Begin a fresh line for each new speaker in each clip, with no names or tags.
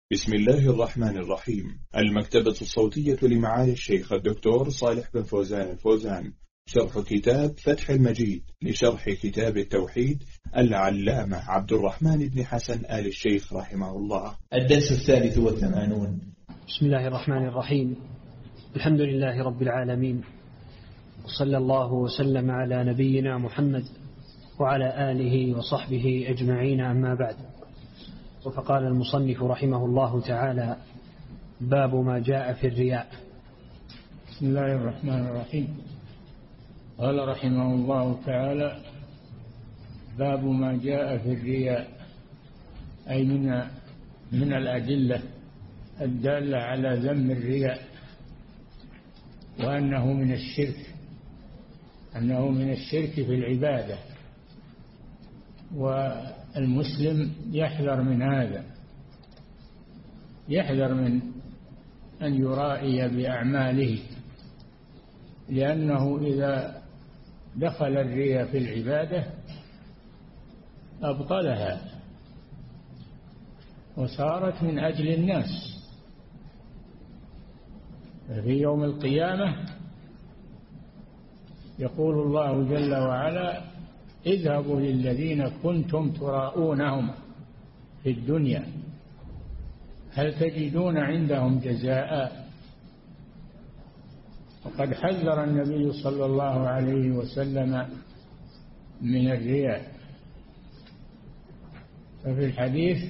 بسم الله الرحمن الرحيم. المكتبة الصوتية لمعالي الشيخ الدكتور صالح بن فوزان الفوزان، شرح كتاب فتح المجيد لشرح كتاب التوحيد العلامة عبد الرحمن بن حسن آل الشيخ رحمه الله.
الدرس 83.
بسم الله الرحمن الرحيم. الحمد لله رب العالمين، وصلى الله وسلم على نبينا محمد وعلى آله وصحبه أجمعين، أما بعد. فقال المصنف رحمه الله تعالى: باب ما جاء في الرياء.
بسم الله الرحمن الرحيم. قال رحمه الله تعالى: باب ما جاء في الرياء، أي من الأدلة الدالة على ذم الرياء، وأنه من الشرك، أنه من الشرك في العبادة، والمسلم يحذر من هذا، يحذر من أن يرائي بأعماله، لأنه إذا دخل الرياء في العبادة أبطلها وصارت من أجل الناس. في يوم القيامة يقول الله جل وعلا: اذهبوا للذين كنتم تراءونهم في الدنيا هل تجدون عندهم جزاء. وقد حذر النبي صلى الله عليه وسلم من الرياء، ففي الحديث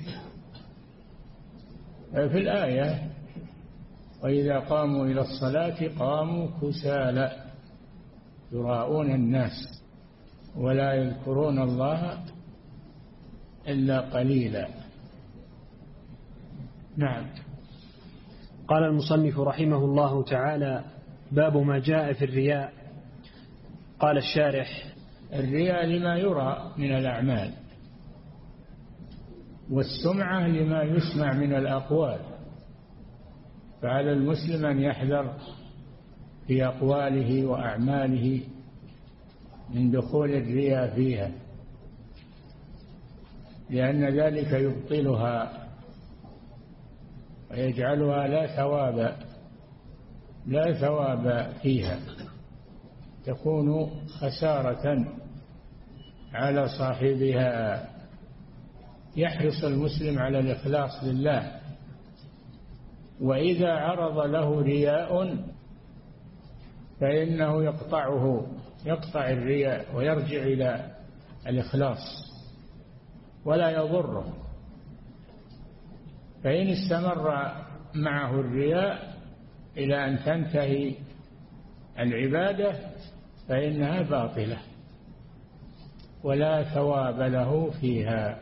في الآية: وإذا قاموا إلى الصلاة قاموا كسالى يراءون الناس ولا يذكرون الله إلا قليلا. نعم.
قال المصنف رحمه الله تعالى: باب ما جاء في الرياء. قال الشارح:
الرياء لما يرى من الأعمال، والسمعة لما يسمع من الأقوال، فعلى المسلم أن يحذر في أقواله وأعماله من دخول الرياء فيها، لأن ذلك يبطلها ويجعلها لا ثواب فيها، تكون خسارة على صاحبها. يحرص المسلم على الإخلاص لله، وإذا عرض له رياء فإنه يقطع الرياء ويرجع إلى الإخلاص ولا يضره. فإن استمر معه الرياء إلى أن تنتهي العبادة فإنها باطلة ولا ثواب له فيها.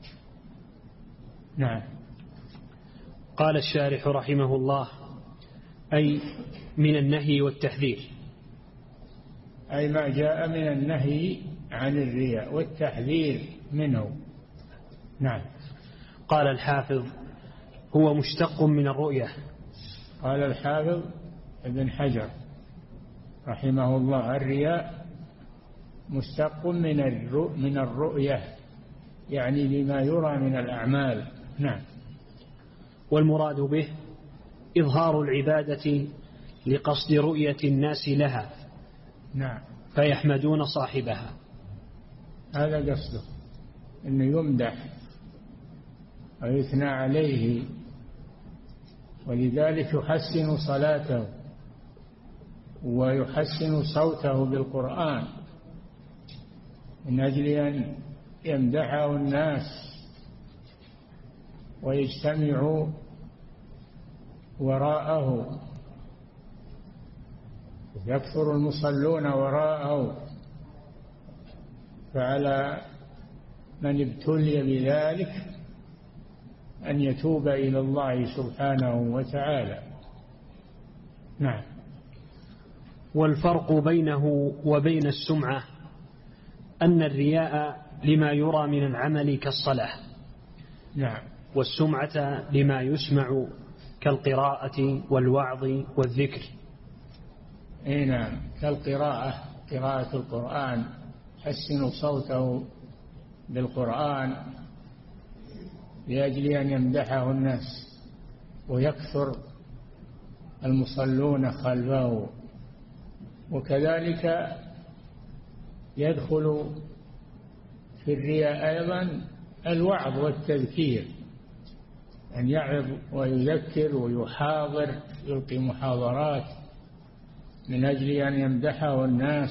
نعم.
قال الشارح رحمه الله: أي من النهي والتحذير،
أي ما جاء من النهي عن الرياء والتحذير منه. نعم.
قال الحافظ: هو مشتق من الرؤية.
قال الحافظ ابن حجر رحمه الله: الرياء مشتق من الرؤية، يعني لما يرى من الأعمال. نعم.
والمراد به إظهار العبادة لقصد رؤية الناس لها.
نعم.
فيحمدون صاحبها،
هذا قصده، أنه يمدح ويثنى عليه، ولذلك يحسن صلاته ويحسن صوته بالقرآن من أجل أن يمدحه الناس ويجتمعوا وراءه، يكثر المصلون وراءه. فعلى من ابتلي بذلك أن يتوب إلى الله سبحانه وتعالى. نعم.
والفرق بينه وبين السمعة أن الرياء لما يرى من العمل كالصلاة.
نعم.
والسمعة لما يسمع كالقراءة والوعظ والذكر.
نعم، كالقراءة، قراءة القرآن، حسن صوته بالقرآن لأجل أن يمدحه الناس. ويكثر المصلون خلفه. وكذلك يدخل في الرياء أيضا الوعظ والتذكير، أن يعظ ويذكر ويحاضر، يلقي محاضرات من أجل أن يمدحه الناس،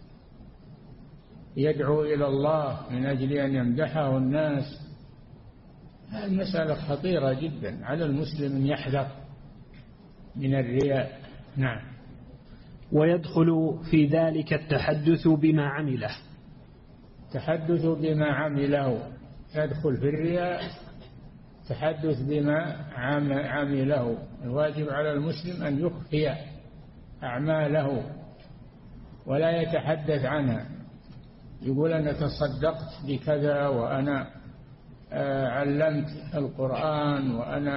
يدعو إلى الله من أجل أن يمدحه الناس. هذه المسألة خطيرة جدا، على المسلم أن يحذر من الرياء. نعم.
ويدخل في ذلك التحدث بما عمله.
تحدث بما عمله، يدخل في الرياء تحدث بما عمله. الواجب على المسلم أن يخفي أعماله ولا يتحدث عنها، يقول أنا تصدقت بكذا، وأنا علمت القرآن،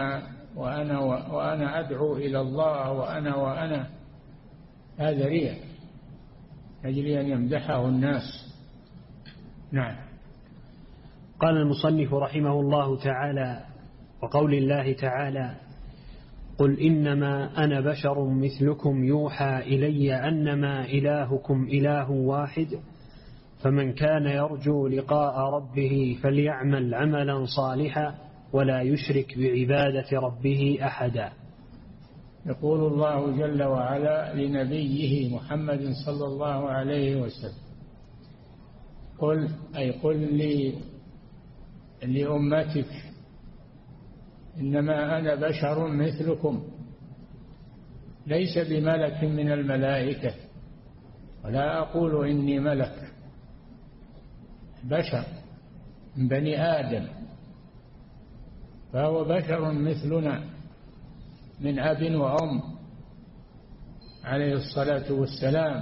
وأنا أدعو إلى الله، وأنا هذا رياء أجل أن يمدحه الناس. نعم.
قال المصنف رحمه الله تعالى: وقول الله تعالى: قل إنما أنا بشر مثلكم يوحى إلي أنما إلهكم إله واحد فمن كان يرجو لقاء ربه فليعمل عملا صالحا ولا يشرك بعبادة ربه أحدا.
يقول الله جل وعلا لنبيه محمد صلى الله عليه وسلم: قل، أي قل لأمتك إنما أنا بشر مثلكم، ليس بملك من الملائكة، ولا أقول إني ملك، بشر من بني آدم، فهو بشر مثلنا من أب وأم عليه الصلاة والسلام،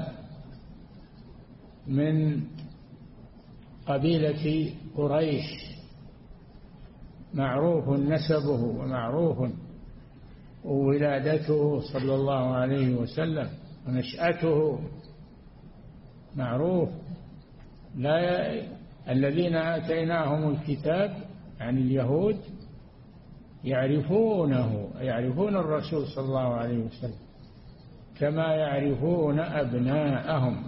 من قبيلة قريش، معروف نسبه ومعروف ولادته صلى الله عليه وسلم، ونشأته معروف. الذين آتيناهم الكتاب عن اليهود يعرفون الرسول صلى الله عليه وسلم كما يعرفون أبناءهم،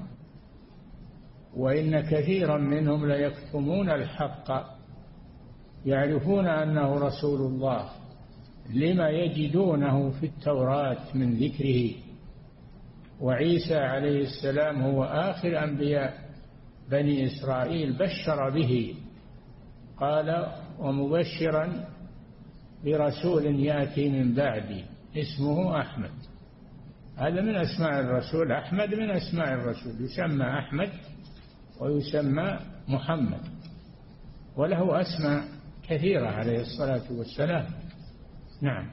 وإن كثيرا منهم ليكتمون الحق، يعرفون أنه رسول الله لما يجدونه في التوراة من ذكره. وعيسى عليه السلام هو آخر أنبياء بني إسرائيل، بشر به، قال: ومبشرا برسول يأتي من بعدي اسمه أحمد. هذا من أسماء الرسول، أحمد من أسماء الرسول، يسمى أحمد ويسمى محمد، وله أسماء كثيرة عليه الصلاة والسلام. نعم.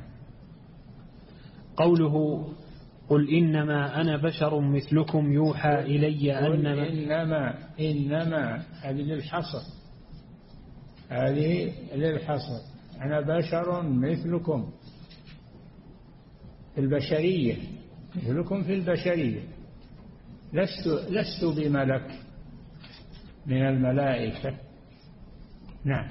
قوله: قل إنما أنا بشر مثلكم يوحى إلي
إنما هذه للحصر، أنا بشر مثلكم في البشرية، مثلكم في البشرية، لست بملك من الملائكة. نعم.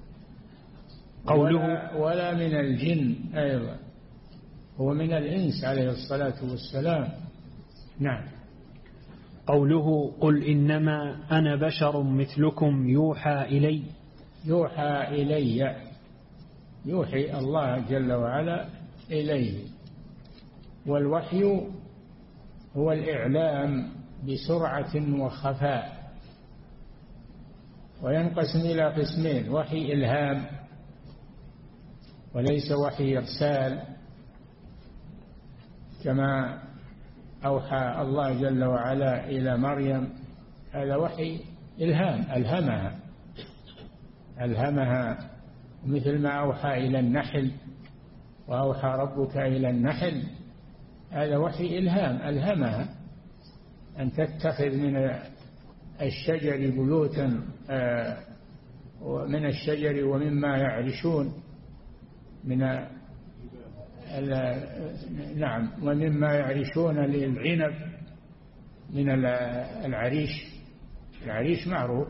قوله:
ولا من الجن أيضا، هو من الإنس عليه الصلاة والسلام. نعم.
قوله: قل إنما أنا بشر مثلكم يوحى إلي.
يوحي الله جل وعلا إليه، والوحي هو الإعلام بسرعة وخفاء، وينقسم إلى قسمين: وحي إلهام وليس وحي إرسال، كما أوحى الله جل وعلا إلى مريم، هذا وحي إلهام، ألهمها، مثل ما أوحى إلى النحل، وأوحى ربك إلى النحل، هذا وحي إلهام، ألهمها أن تتخذ من الشجر بيوتا، من الشجر ومما يعرشون نعم، ومما يعرشون للعنب من العريش معروف.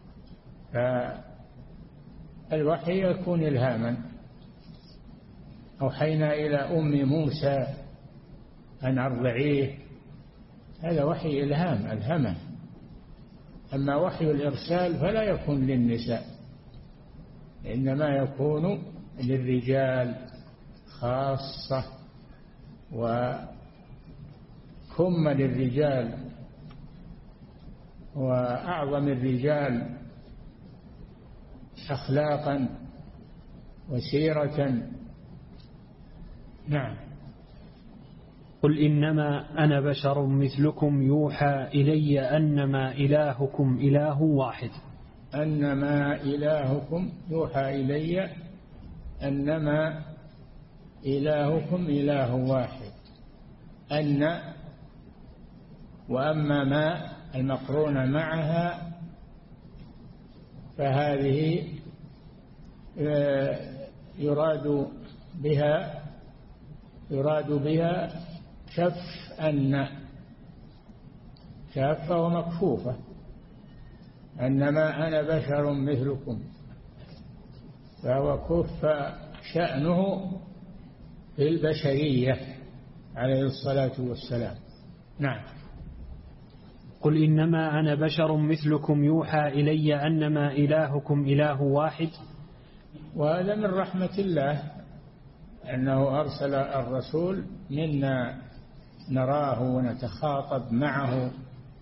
فالوحي يكون إلهاما، أوحينا إلى أم موسى أن أرضعيه، هذا وحي إلهام ألهمه. أما وحي الإرسال فلا يكون للنساء، إنما يكون للرجال خاصة، وكم للرجال، وأعظم الرجال أخلاقا وسيرة. نعم.
قل إنما أنا بشر مثلكم يوحى إلي أنما إلهكم إله واحد.
أنما إلهكم يوحى إلي أنما إلهكم إله واحد. أن وأما ما المقرونة معها فهذه يراد بها كف أن، كافة ومكفوفة. أنما أنا بشر مثلكم، فهو كف شأنه في البشرية عليه الصلاة والسلام. نعم.
قل إنما أنا بشر مثلكم يوحى إلي أنما إلهكم إله واحد.
وهذا من رحمة الله أنه أرسل الرسول منا نراه ونتخاطب معه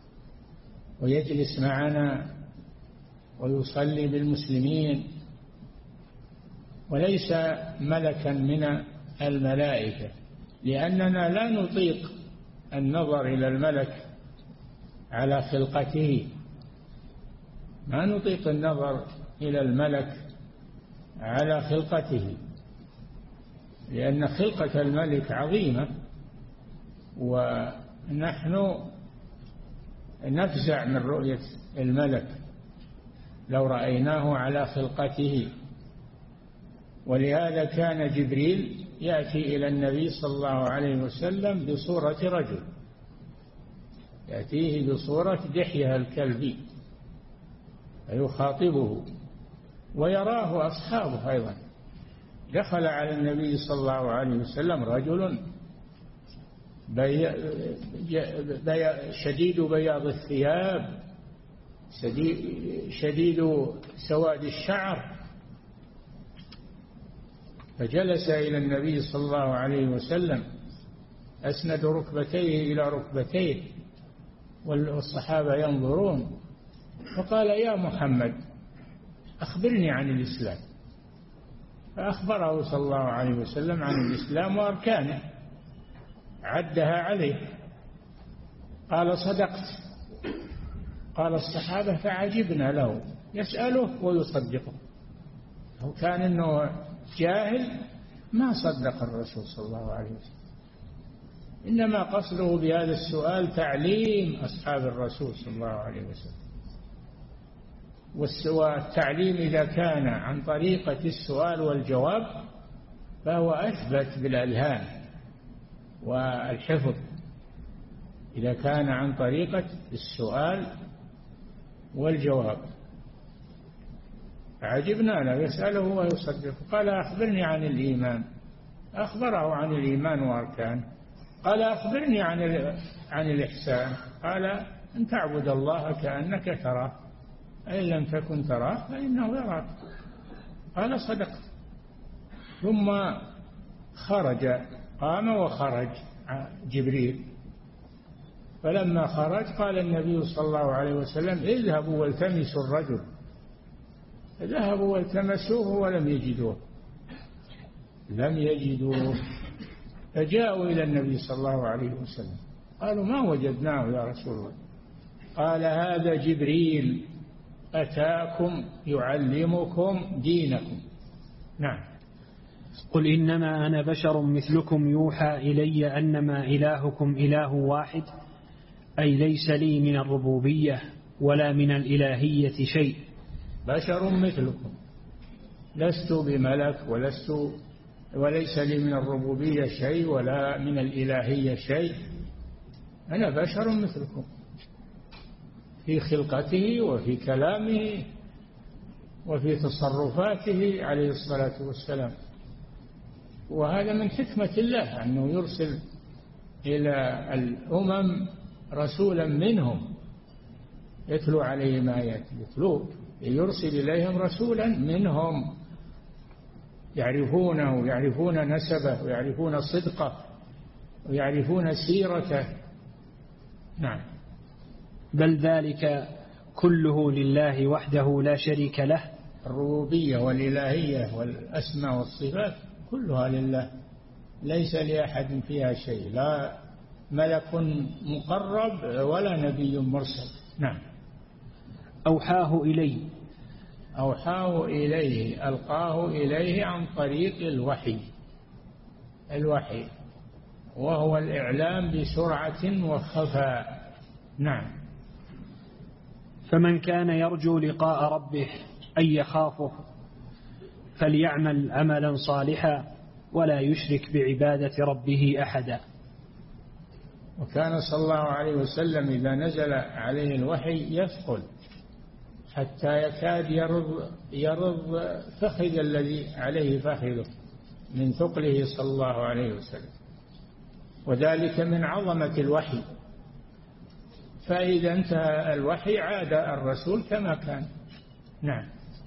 ويجلس معنا ويصلي بالمسلمين، وليس ملكا من الملائكة، لأننا لا نطيق النظر إلى الملك على خلقته، ما نطيق النظر إلى الملك على خلقته، لأن خلقة الملك عظيمة، ونحن نفزع من رؤية الملك لو رأيناه على خلقته. ولهذا كان جبريل يأتي إلى النبي صلى الله عليه وسلم بصورة رجل، يأتيه بصورة دحية الكلبي فيخاطبه، ويراه أصحابه أيضا. دخل على النبي صلى الله عليه وسلم رجل شديد بياض الثياب، شديد سواد الشعر، فجلس إلى النبي صلى الله عليه وسلم أسند ركبتيه إلى ركبتيه والصحابة ينظرون، فقال: يا محمد أخبرني عن الإسلام. فأخبره صلى الله عليه وسلم عن الإسلام وأركانه، عدها عليه. قال: صدقت. قال الصحابة فعجبنا له، يسأله ويصدقه. لو كان إنه جاهل ما صدق الرسول صلى الله عليه وسلم، إنما قصده بهذا السؤال تعليم أصحاب الرسول صلى الله عليه وسلم. والتعليم إذا كان عن طريقة السؤال والجواب فهو أثبت بالألهام والحفظ، إذا كان عن طريقة السؤال والجواب. عجبنا له، يسأله ويصدق. قال: أخبرني عن الإيمان. أخبره عن الإيمان وأركانه. قال: أخبرني عن الإحسان. قال: أن تعبد الله كأنك تراه، أن لم تكن تراه فإنه يراك. قال: صدقت. ثم خرج، قام وخرج جبريل. فلما خرج قال النبي صلى الله عليه وسلم: اذهبوا والتمسوا الرجل. ذهبوا والتمسوه ولم يجدوه، لم يجدوه. فجاءوا إلى النبي صلى الله عليه وسلم قالوا: ما وجدناه يا رسول الله. قال: هذا جبريل أتاكم يعلمكم دينكم. نعم.
قل إنما أنا بشر مثلكم يوحى إلي أنما إلهكم إله واحد، أي ليس لي من الربوبية ولا من الإلهية شيء.
بشر مثلكم، لست بملك وليس لي من الربوبية شيء ولا من الإلهية شيء. أنا بشر مثلكم في خلقته وفي كلامه وفي تصرفاته عليه الصلاة والسلام. وهذا من حكمة الله أنه يرسل إلى الأمم رسولا منهم يتلو عليهم آياته، يرسل إليهم رسولا منهم يعرفونه ويعرفون نسبه ويعرفون صدقه ويعرفون سيرته. نعم.
بل ذلك كله لله وحده لا شريك له.
الربوبية والإلهية والأسماء والصفات كلها لله، ليس لأحد فيها شيء، لا ملك مقرب ولا نبي مرسل. نعم.
أوحاه إليه، ألقاه إليه عن طريق الوحي وهو الإعلام بسرعة وخفاء. نعم. فمن كان يرجو لقاء ربه أي يخافه فليعمل عملا صالحا ولا يشرك بعبادة ربه أحدا.
وكان صلى الله عليه وسلم إذا نزل عليه الوحي يثقل حتى يكاد يرض فخذ الذي عليه فخذه من ثقله صلى الله عليه وسلم، وذلك من عظمة الوحي. فإذا انتهى الوحي عاد الرسول كما كان. نعم.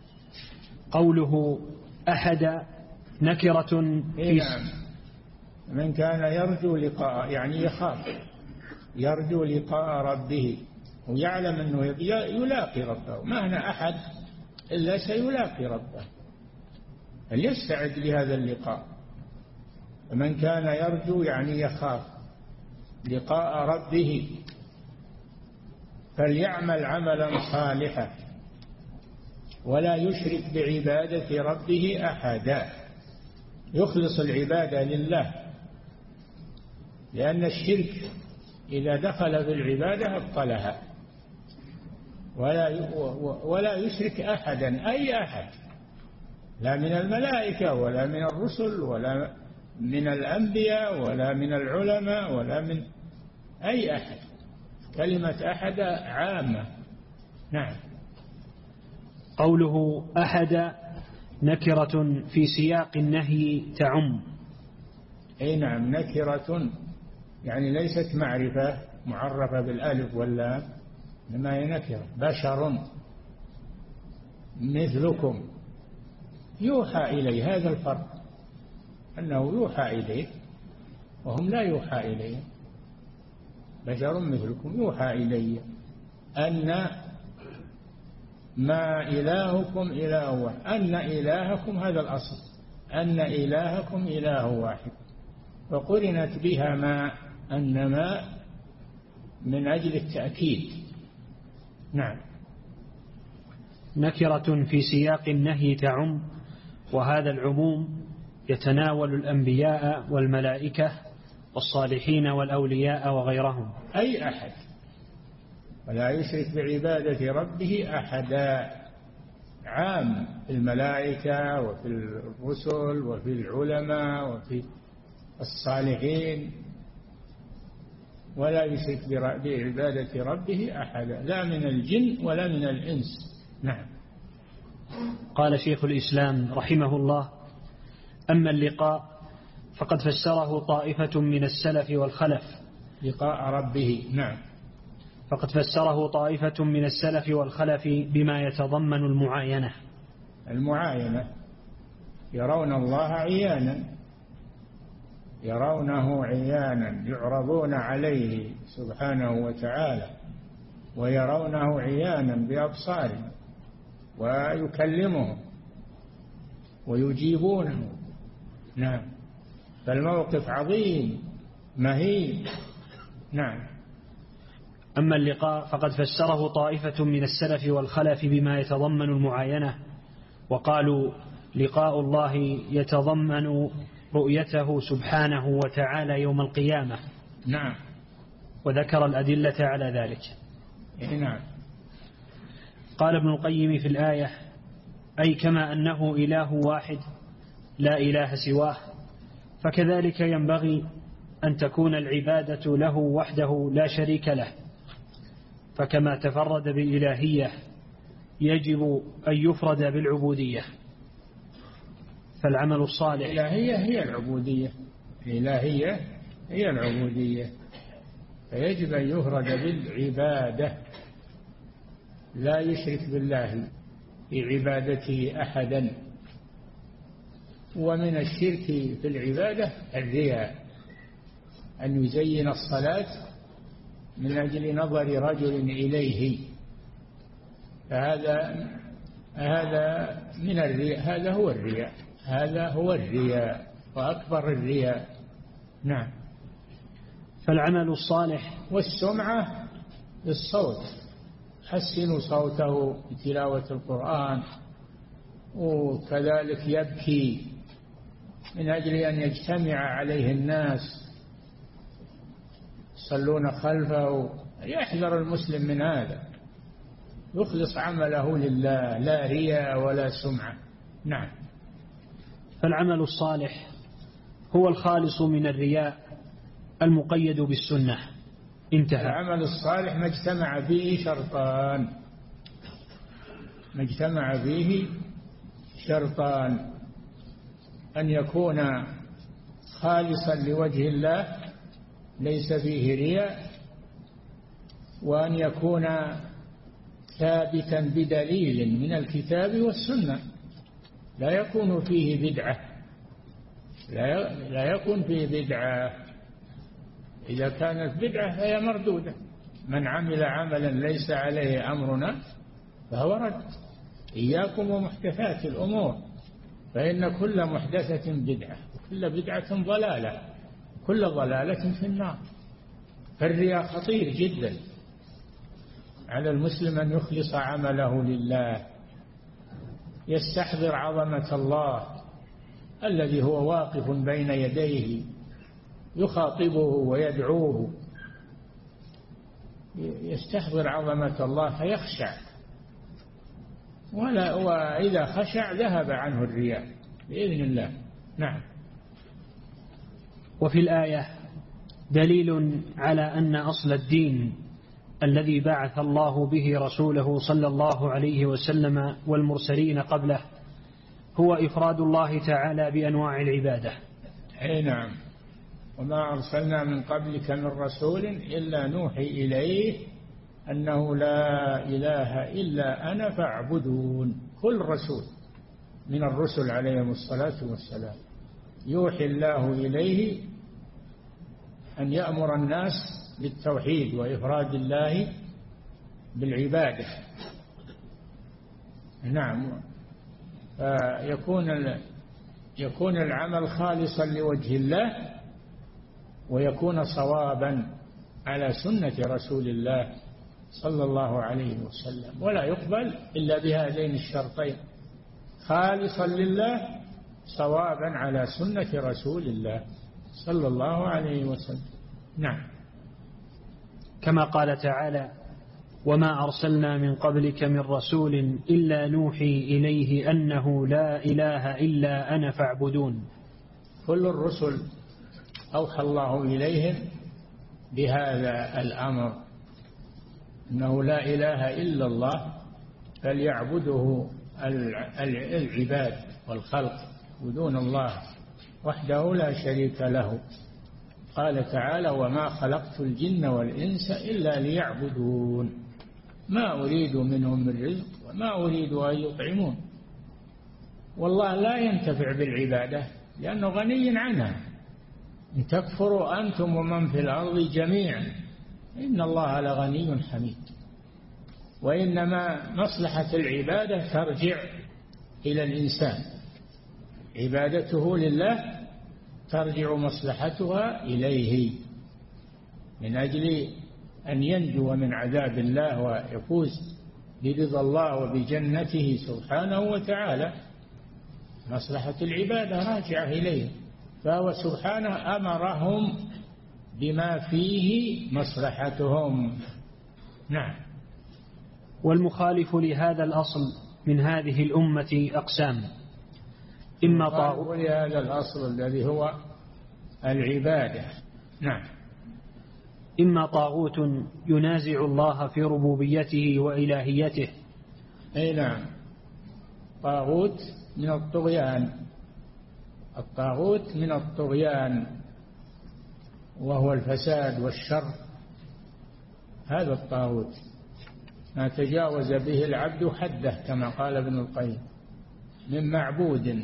قوله أحد نكرة
نعم. من كان يرجو لقاء يعني يخاف، يرجو لقاء ربه ويعلم أنه يلاقي ربه، ما هنا أحد إلا سيلاقي ربه، فليستعد لهذا اللقاء. ومن كان يرجو يعني يخاف لقاء ربه فليعمل عملا صالحا ولا يشرك بعبادة ربه أحدا، يخلص العبادة لله، لأن الشرك إذا دخل في العبادة أبطلها. ولا يشرك أحدا، أي أحد، لا من الملائكة ولا من الرسل ولا من الأنبياء ولا من العلماء ولا من أي أحد، كلمة أحد عامة. نعم.
قوله أحد نكرة في سياق النهي تعم.
أي نعم، نكرة يعني ليست معرفة معرفة بالألف واللام، إنما هي نكرة. بشر مثلكم يوحى إليه، هذا الفرق، أنه يوحى إليه وهم لا يوحى إليه. بشر مثلكم يوحى إليه أن ما إلهكم إله واحد، أن إلهكم هذا الأصل، أن إلهكم إله واحد، وقرنت بها ما أنما من أجل التأكيد. نعم.
نكرة في سياق النهي تعم، وهذا العموم يتناول الأنبياء والملائكة والصالحين والأولياء وغيرهم.
أي أحد، ولا يشرك بعبادة ربه أحدا، عام في الملائكة وفي الرسل وفي العلماء وفي الصالحين، ولا يشرك بعبادة ربه أحدا، لا من الجن ولا من الإنس. نعم.
قال شيخ الإسلام رحمه الله: أما اللقاء فقد فسره طائفة من السلف والخلف.
لقاء ربه. نعم.
فقد فسره طائفة من السلف والخلف بما يتضمن المعاينة.
المعاينة يرون الله عيانا، يرونه عيانا، يعرضون عليه سبحانه وتعالى ويرونه عيانا بأبصارهم ويكلمهم ويجيبونه. نعم. فالموقف عظيم مهيب. نعم.
أما اللقاء فقد فسره طائفة من السلف والخلف بما يتضمن المعاينة، وقالوا لقاء الله يتضمن رؤيته سبحانه وتعالى يوم القيامة.
نعم.
وذكر الأدلة على ذلك.
نعم.
قال ابن القيم في الآية: أي كما أنه إله واحد لا إله سواه، فكذلك ينبغي أن تكون العبادة له وحده لا شريك له، فكما تفرد بالإلهية يجب أن يفرد بالعبودية. فالعمل الصالح.
الإلهية هي العبودية، الإلهية هي العبودية، فيجب أن يفرد بالعبادة، لا يشرك بالله في عبادته أحدا. ومن الشرك في العبادة الرياء، أن يزين الصلاة من أجل نظر رجل إليه، هذا من الرياء، هذا هو الرياء وأكبر الرياء. نعم.
فالعمل الصالح.
والسمعة بالصوت، حسنوا صوته بتلاوة القرآن، وكذلك يبكي من أجل أن يجتمع عليه الناس يصلون خلفه. يحذر المسلم من هذا، يخلص عمله لله، لا رياء ولا سمعة. نعم.
فالعمل الصالح هو الخالص من الرياء المقيد بالسنة. انتهى.
العمل الصالح ما اجتمع فيه شرطان، ما اجتمع فيه شرطان: أن يكون خالصا لوجه الله ليس فيه رياء، وأن يكون ثابتا بدليل من الكتاب والسنة، لا يكون فيه بدعة، لا يكون فيه بدعة. إذا كانت بدعة فهي مردودة. من عمل عملا ليس عليه أمرنا فهو رد. إياكم ومحدثات الأمور، فإن كل محدثة بدعة وكل بدعة ضلالة، كل ضلالة في النار. فالرياء خطير جدا، على المسلم أن يخلص عمله لله، يستحضر عظمة الله الذي هو واقف بين يديه يخاطبه ويدعوه، يستحضر عظمة الله فيخشع، وإذا خشع ذهب عنه الرياء بإذن الله. نعم.
وفي الآية دليل على أن أصل الدين الذي بعث الله به رسوله صلى الله عليه وسلم والمرسلين قبله هو إفراد الله تعالى بأنواع العبادة.
أي نعم. وما أرسلنا من قبلك من رسول إلا نوحي إليه أنه لا إله إلا أنا فاعبدون. كل رسول من الرسل عليهم الصلاة والسلام يوحي الله إليه أن يأمر الناس بالتوحيد وإفراد الله بالعبادة. نعم. يكون العمل خالصا لوجه الله، ويكون صوابا على سنة رسول الله صلى الله عليه وسلم، ولا يقبل إلا بهذين الشرطين: خالصا لله، صوابا على سنة رسول الله صلى الله عليه وسلم. نعم.
كما قال تعالى: وما أرسلنا من قبلك من رسول إلا نوحي إليه أنه لا إله إلا أنا فاعبدون.
كل الرسل أوحى الله إليهم بهذا الأمر، أنه لا إله إلا الله، فليعبده العباد والخلق بدون الله وحده لا شريك له. قال تعالى: وما خلقت الجن والإنس إلا ليعبدون ما أريد منهم من رزق وما أريد أن يطعمون. والله لا ينتفع بالعبادة لأنه غني عنها. إن تكفروا أنتم ومن في الأرض جميعا إن الله لغني حميد. وإنما مصلحة العبادة ترجع إلى الإنسان، عبادته لله ترجع مصلحتها إليه من أجل أن ينجو من عذاب الله ويفوز برضا الله وبجنته سبحانه وتعالى. مصلحة العبادة راجعة إليه، فهو سبحانه أمرهم بما فيه مصلحتهم. نعم.
والمخالف لهذا الأصل من هذه الأمة أقسام: إما طاغوت
لهذا الأصل الذي هو العبادة. نعم.
إما طاغوت ينازع الله في ربوبيته وإلهيته.
أي نعم. طاغوت من الطغيان الطاغوت من الطغيان وهو الفساد والشر، هذا الطاغوت ما تجاوز به العبد حده كما قال ابن القيم، من معبود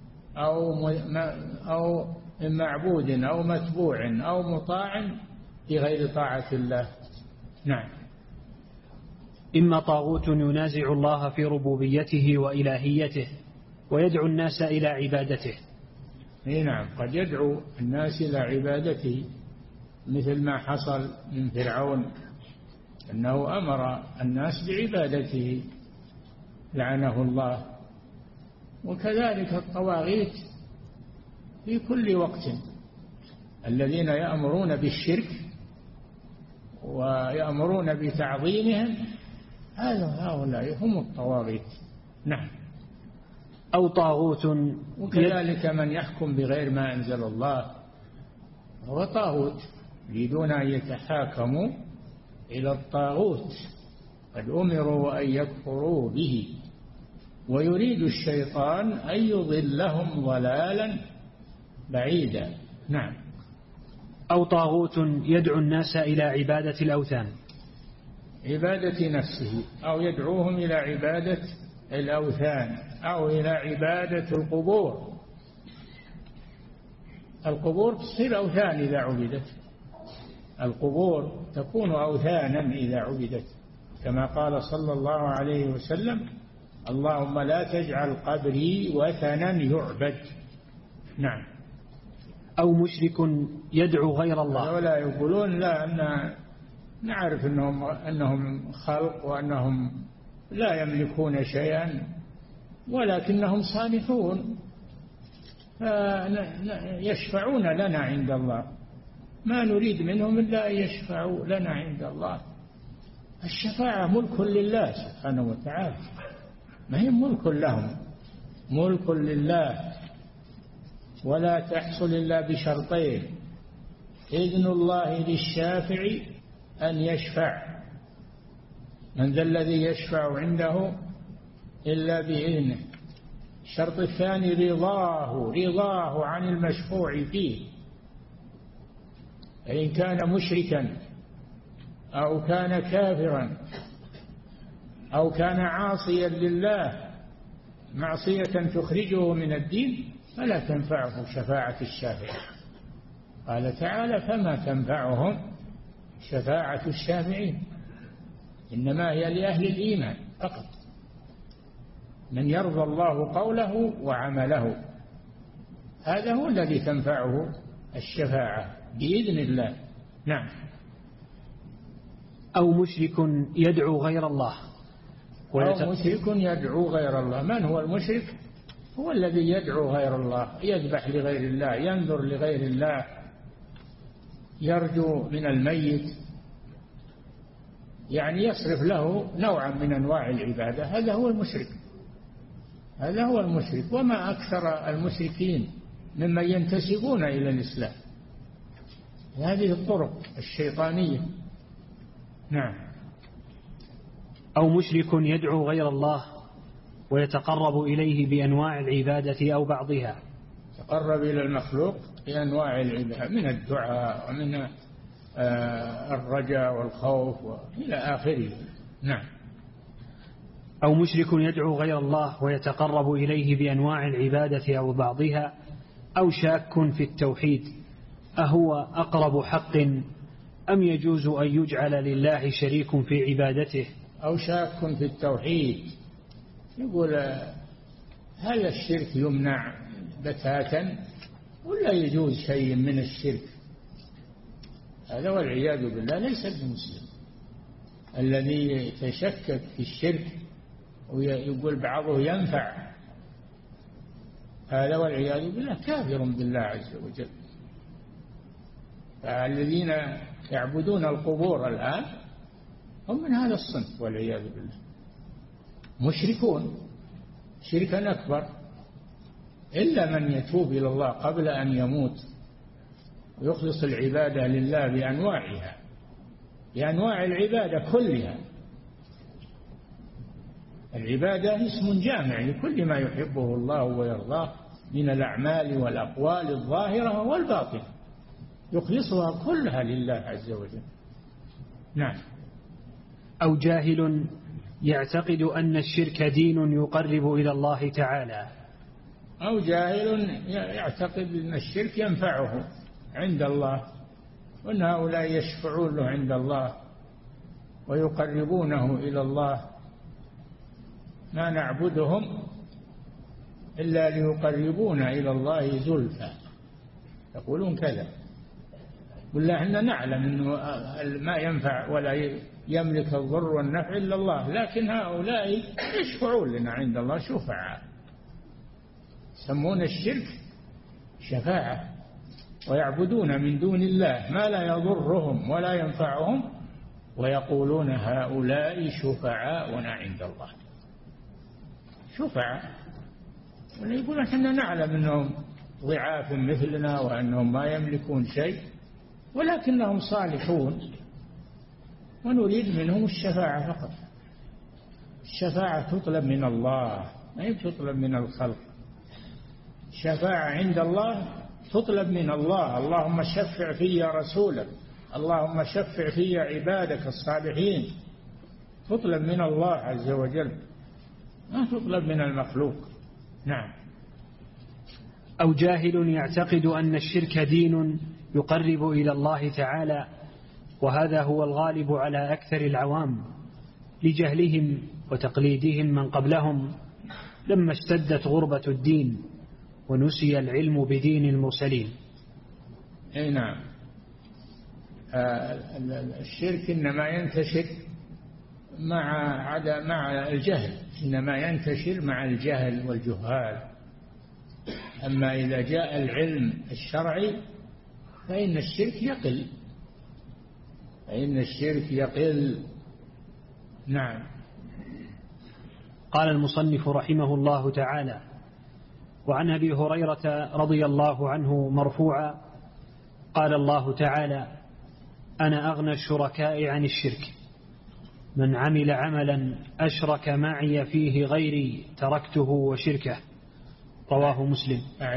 أو متبوع أو مطاع في غير طاعة الله. نعم.
إما طاغوت ينازع الله في ربوبيته وإلهيته ويدعو الناس إلى عبادته.
نعم، قد يدعو الناس إلى عبادته، مثل ما حصل من فرعون أنه أمر الناس بعبادته لعنه الله. وكذلك الطواغيت في كل وقت، الذين يأمرون بالشرك ويأمرون بتعظيمهم هؤلاء هم الطواغيت. نعم.
أو طاغوت،
وكذلك من يحكم بغير ما أنزل الله هو طاغوت، يريدون أن يتحاكموا إلى الطاغوت، قد أمروا أن يكفروا به، ويريد الشيطان أن يضلهم ضلالا بعيدا. نعم.
أو طاغوت يدعو الناس إلى عبادة الأوثان،
عبادة نفسه، أو يدعوهم إلى عبادة الأوثان، أو إلى عبادة القبور. القبور تصير أوثان إذا عبدت، القبور تكون أوثانا إذا عبدت، كما قال صلى الله عليه وسلم: اللهم لا تجعل قبري وثنا يعبد. نعم.
أو مشرك يدعو غير الله،
ولا يقولون لا، أن نعرف أنهم خلق وأنهم لا يملكون شيئا، ولكنهم صالحون يشفعون لنا عند الله، ما نريد منهم إلا أن يشفعوا لنا عند الله. الشفاعة ملك لله سبحانه وتعالى، ما هي ملك لهم، ملك لله، ولا تحصل إلا بشرطين: إذن الله للشافع أن يشفع، من ذا الذي يشفع عنده إلا بإذنه. الشرط الثاني رضاه عن المشفوع فيه، فإن كان مشركا أو كان كافرا أو كان عاصيا لله معصية تخرجه من الدين فلا تنفعه شفاعة الشافع. قال تعالى: فما تنفعهم شفاعة الشافعين، إنما هي لأهل الإيمان فقط، من يرضى الله قوله وعمله، هذا هو الذي تنفعه الشفاعة بإذن الله. نعم.
أو مشرك يدعو غير الله،
أو مشرك يدعو غير الله. من هو المشرك؟ هو الذي يدعو غير الله، يذبح لغير الله، ينذر لغير الله، يرجو من الميت، يعني يصرف له نوعا من أنواع العبادة، هذا هو المشرك، هذا هو المشرك. وما أكثر المشركين ممن ينتسبون إلى الإسلام، هذه الطرق الشيطانية. نعم.
أو مشرك يدعو غير الله ويتقرب إليه بأنواع العبادة أو بعضها،
تقرب إلى المخلوق بأنواع العبادة، من الدعاء ومن الرجاء والخوف إلى آخره. نعم.
أو مشرك يدعو غير الله ويتقرب إليه بأنواع العبادة أو بعضها، أو شاك في التوحيد أهو أقرب حق أم يجوز أن يجعل لله شريك في عبادته.
أو شاك في التوحيد، يقول هل الشرك يمنع بتاتا ولا يجوز شيء من الشرك؟ هذا والعياذ بالله ليس بمسلم، الذي يتشكك في الشرك ويقول بعضه ينفع، هذا والعياذ بالله كافر بالله عز وجل. فالذين يعبدون القبور الآن هم من هذا الصنف والعياذ بالله، مشركون شركا أكبر، إلا من يتوب إلى الله قبل أن يموت ويخلص العبادة لله بأنواعها، بأنواع العبادة كلها. العبادة اسم جامع لكل ما يحبه الله ويرضاه من الأعمال والأقوال الظاهرة والباطنة، يخلصها كلها لله عز وجل. نعم.
أو جاهل يعتقد أن الشرك دين يقرب إلى الله تعالى.
أو جاهل يعتقد أن الشرك ينفعه عند الله، وأن هؤلاء يشفعون له عند الله ويقربونه إلى الله، ما نعبدهم إلا ليقربونا إلى الله زلفى، يقولون كذا. ولا احنا نعلم أنه ما ينفع ولا يملك الضر والنفع إلا الله، لكن هؤلاء يشفعون لنا عند الله شفعاء، يسمون الشرك شفاعة، ويعبدون من دون الله ما لا يضرهم ولا ينفعهم، ويقولون هؤلاء شفعاؤنا عند الله. شفعاء، ويقول احنا نعلم أنهم ضعاف مثلنا وأنهم ما يملكون شيء، ولكنهم صالحون ونريد منهم الشفاعة فقط. الشفاعة تطلب من الله، ما هي تطلب من الخلق. الشفاعة عند الله تطلب من الله. اللهم شفع في رسولك، اللهم شفع في عبادك الصالحين، تطلب من الله عز وجل، ما تطلب من المخلوق. نعم.
أو جاهل يعتقد أن الشرك دين يقرب إلى الله تعالى، وهذا هو الغالب على أكثر العوام لجهلهم وتقليدهم من قبلهم لما اشتدت غربة الدين ونسي العلم بدين المرسلين.
أي نعم. الشرك إنما ينتشر مع الجهل، إنما ينتشر مع الجهل والجهال. أما إذا جاء العلم الشرعي فإن الشرك يقل، فإن الشرك يقل. نعم.
قال المصنف رحمه الله تعالى: وعن أبي هريرة رضي الله عنه مرفوعا قال الله تعالى: أنا أغنى الشركاء عن الشرك، من عمل عملا أشرك معي فيه غيري تركته وشركه. رواه مسلم.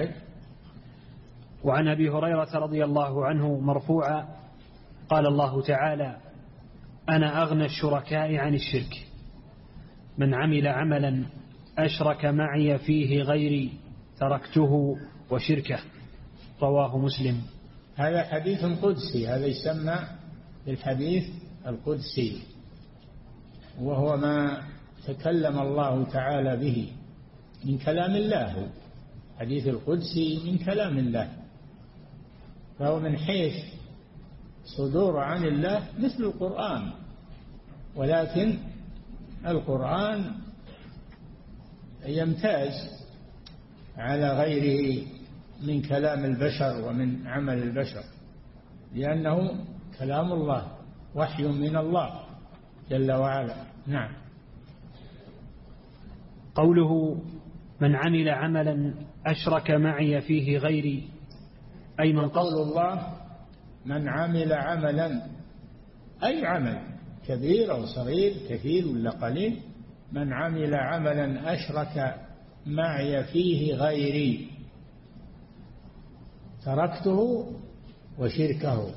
وعن أبي هريرة رضي الله عنه مرفوعا قال الله تعالى: أنا أغنى الشركاء عن الشرك، من عمل عملا أشرك معي فيه غيري تركته وشركه. رواه مسلم.
هذا حديث قدسي، هذا يسمى الحديث القدسي، وهو ما تكلم الله تعالى به من كلام الله. حديث القدسي من كلام الله، فهو من حيث صدور عن الله مثل القرآن، ولكن القرآن يمتاز على غيره من كلام البشر ومن عمل البشر، لأنه كلام الله، وحي من الله جل وعلا. نعم.
قوله من عمل عملا أشرك معي فيه غيري، أي من
قول الله من عمل عملا، أي عمل كبير أو صغير، كثير ولا قليل، من عمل عملا أشرك معي فيه غيري تركته وشركه.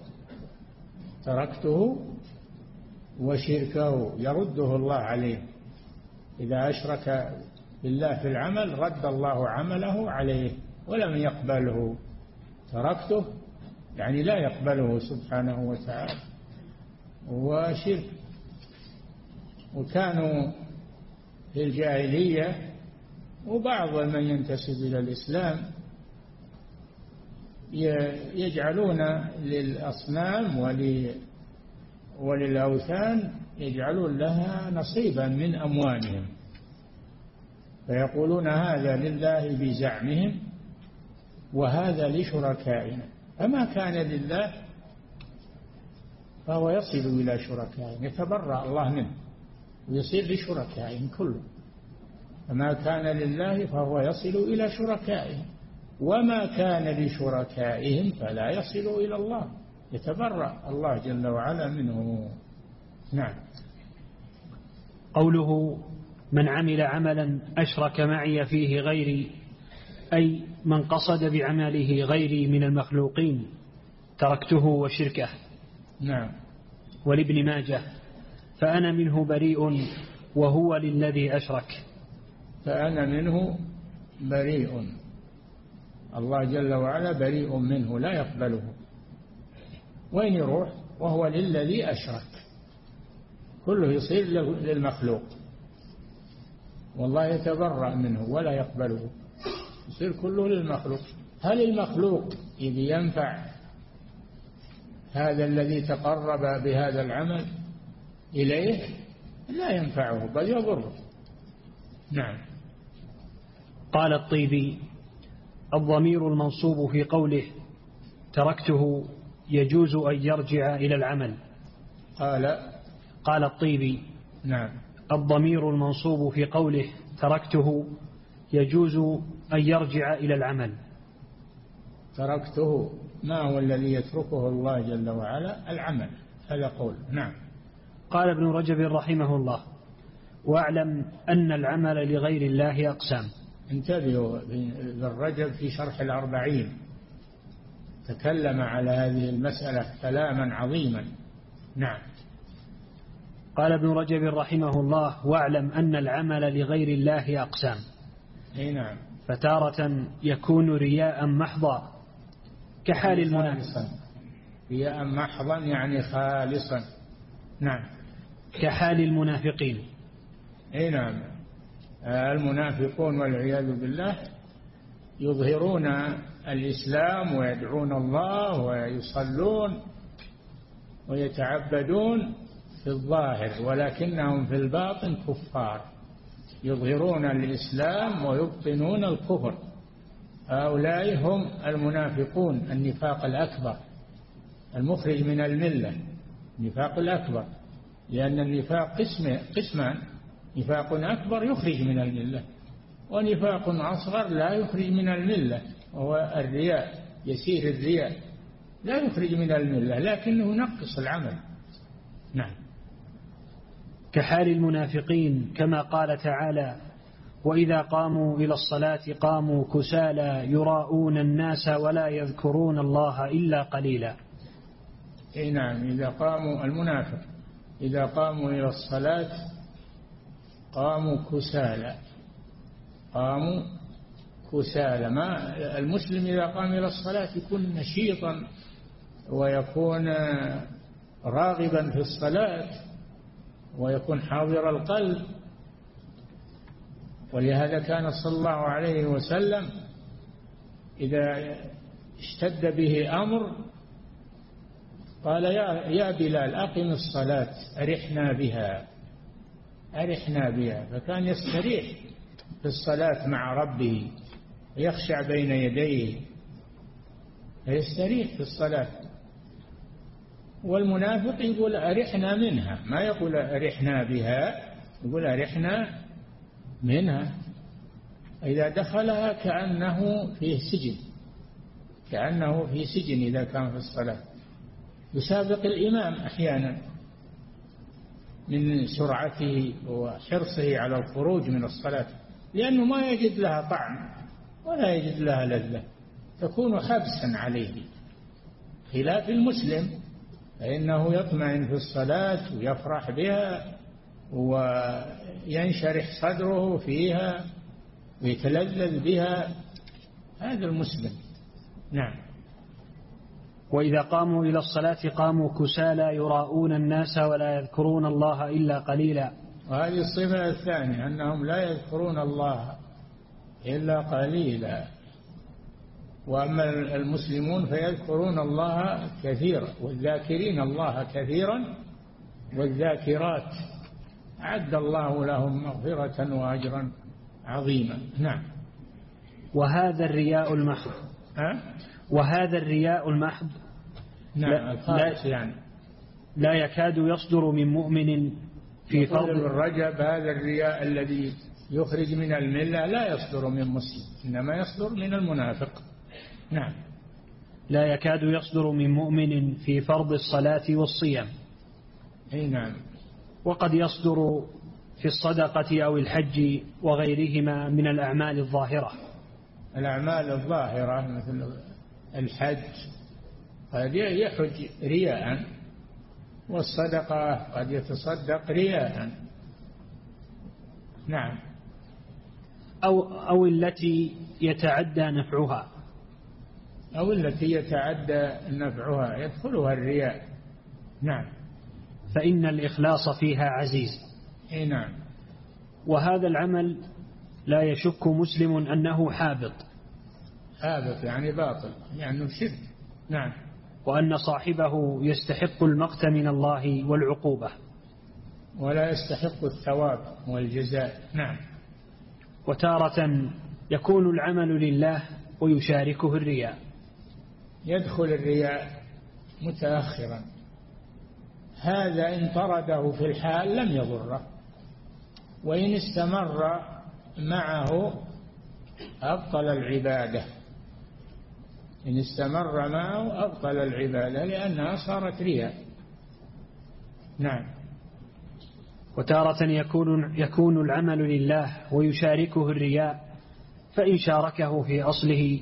تركته وشركه يرده الله عليه. إذا أشرك بالله في العمل رد الله عمله عليه ولم يقبله. تركته يعني لا يقبله سبحانه وتعالى، وشرك. وكانوا في الجاهلية وبعض من ينتسب إلى الإسلام يجعلون للأصنام وللأوثان يجعلون لها نصيبا من أموالهم، فيقولون هذا لله بزعمهم وهذا لشركائنا، فما كان لله فهو يصل إلى شركائهم، يتبرأ الله منه ويصير لشركائهم كله. فما كان لله فهو يصل إلى شركائهم، وما كان لشركائهم فلا يصل إلى الله، يتبرأ الله جل وعلا منه. نعم.
قوله من عمل عملا أشرك معي فيه غيري، أي من قصد بعمله غيري من المخلوقين تركته وشركه.
نعم.
ولابن ماجه فأنا منه بريء وهو للذي أشرك.
فأنا منه بريء، الله جل وعلا بريء منه لا يقبله، وين يروح؟ وهو للذي أشرك، كله يصير للمخلوق، والله يتبرأ منه ولا يقبله، يصير كله للمخلوق. هل المخلوق إذ ينفع هذا الذي تقرب بهذا العمل إليه؟ لا ينفعه بل يضره. نعم.
قال الطيبي: الضمير المنصوب في قوله تركته يجوز أن يرجع إلى العمل. قال الطيبي:
نعم.
الضمير المنصوب في قوله تركته يجوز أن يرجع إلى العمل.
تركته ما هو الذي يتركه الله جل وعلا؟ العمل، هذا قول. نعم.
قال ابن رجب رحمه الله: واعلم أن العمل لغير الله أقسام.
انتبهوا، ابن رجب في شرح الأربعين تكلم على هذه المسألة كلاما عظيما. نعم.
قال ابن رجب رحمه الله: واعلم أن العمل لغير الله أقسام.
نعم.
فتارة يكون رياء محضا كحال المنافقين.
رياء محضا يعني خالصا. نعم.
كحال المنافقين.
نعم. المنافقون والعياذ بالله يظهرون الإسلام ويدعون الله ويصلون ويتعبدون في الظاهر، ولكنهم في الباطن كفار، يظهرون الإسلام ويبطنون الكفر. هؤلاء هم المنافقون، النفاق الأكبر المخرج من الملة، النفاق الأكبر، لأن النفاق قسمان: نفاق أكبر يخرج من الملة، ونفاق أصغر لا يخرج من الملة، وهو الرياء، يسير الرياء لا يخرج من الملة لكنه ينقص العمل. نعم.
كحال المنافقين، كما قال تعالى: وإذا قاموا إلى الصلاة قاموا كسالى يراءون الناس ولا يذكرون الله إلا قليلا.
نعم. إذا قاموا المنافق إذا قاموا إلى الصلاة قاموا كسالى. قاموا كسالى. ما المسلم إذا قام إلى الصلاة يكون نشيطا ويكون راغبا في الصلاة ويكون حاضر القلب. ولهذا كان صلى الله عليه وسلم إذا اشتد به أمر قال: يا بلال أقم الصلاة أرحنا بها، أرحنا بها. فكان يستريح في الصلاة مع ربه، يخشع بين يديه، فيستريح في الصلاة. والمنافق يقول أرحنا منها، ما يقول أرحنا بها، يقول أرحنا منها. إذا دخلها كأنه فيه سجن، كأنه في سجن إذا كان في الصلاة. يسابق الإمام أحيانا من سرعته وحرصه على الخروج من الصلاة، لأنه ما يجد لها طعم ولا يجد لها لذة، تكون حبسا عليه، خلاف المسلم فإنه يطمئن في الصلاة ويفرح بها وينشرح صدره فيها ويتلذذ بها. هذا المسلم. نعم.
وإذا قاموا إلى الصلاة قاموا كسالى يراءون الناس ولا يذكرون الله إلا قليلا.
وهذه الصفة الثانية، أنهم لا يذكرون الله إلا قليلا. وأما المسلمون فيذكرون الله كثيرا، والذاكرين الله كثيرا والذاكرات أعد الله لهم مغفرة وأجرا عظيما. نعم.
وهذا الرياء المحض. وهذا الرياء المحض لا يكاد يصدر من مؤمن في فرض.
الرجب هذا الرياء الذي يخرج من الملة لا يصدر من مسلم، إنما يصدر من المنافق. نعم.
لا يكاد يصدر من مؤمن في فرض الصلاة والصيام.
نعم.
وقد يصدر في الصدقة أو الحج وغيرهما من الأعمال الظاهرة.
الأعمال الظاهرة مثل الحج قد يحج رياء، والصدقة قد يتصدق رياء. نعم.
أو التي يتعدى نفعها،
أو التي يتعدى نفعها يدخلها الرياء. نعم.
فإن الإخلاص فيها عزيز.
نعم.
وهذا العمل لا يشك مسلم أنه حابط.
حابط يعني باطل، يعني شرك. نعم.
وأن صاحبه يستحق المقت من الله والعقوبة،
ولا يستحق الثواب والجزاء. نعم.
وتارة يكون العمل لله ويشاركه الرياء.
يدخل الرياء متأخرا، هذا إن طرده في الحال لم يضره، وإن استمر معه أبطل العبادة. إن استمر معه أبطل العبادة لأنها صارت رياء. نعم.
وتارة يكون العمل لله ويشاركه الرياء، فإن شاركه في أصله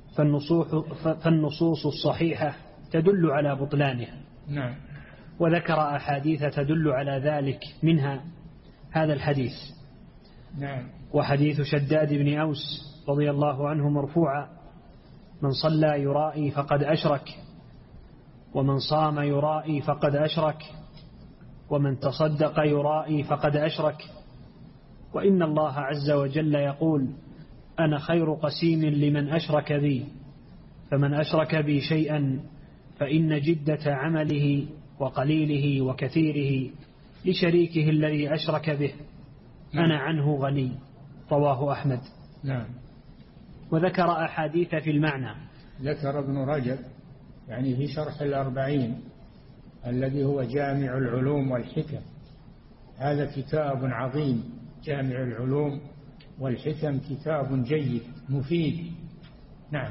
فالنصوص الصحيحة تدل على بطلانه.
نعم.
وذكر أحاديث تدل على ذلك، منها هذا الحديث.
نعم.
وحديث شداد بن أوس رضي الله عنه مرفوعا: من صلى يرائي فقد أشرك، ومن صام يرائي فقد أشرك، ومن تصدق يرائي فقد أشرك، وإن الله عز وجل يقول: أنا خير قسيم لمن أشرك بي، فمن أشرك بي شيئا فإن جدة عمله وقليله وكثيره لشريكه الذي أشرك به، أنا عنه غني. رواه أحمد.
نعم.
وذكر أحاديث في المعنى.
ذكر ابن رجب يعني في شرح الأربعين الذي هو جامع العلوم والحكم، هذا كتاب عظيم، جامع العلوم والحكم كتاب جيد مفيد. نعم.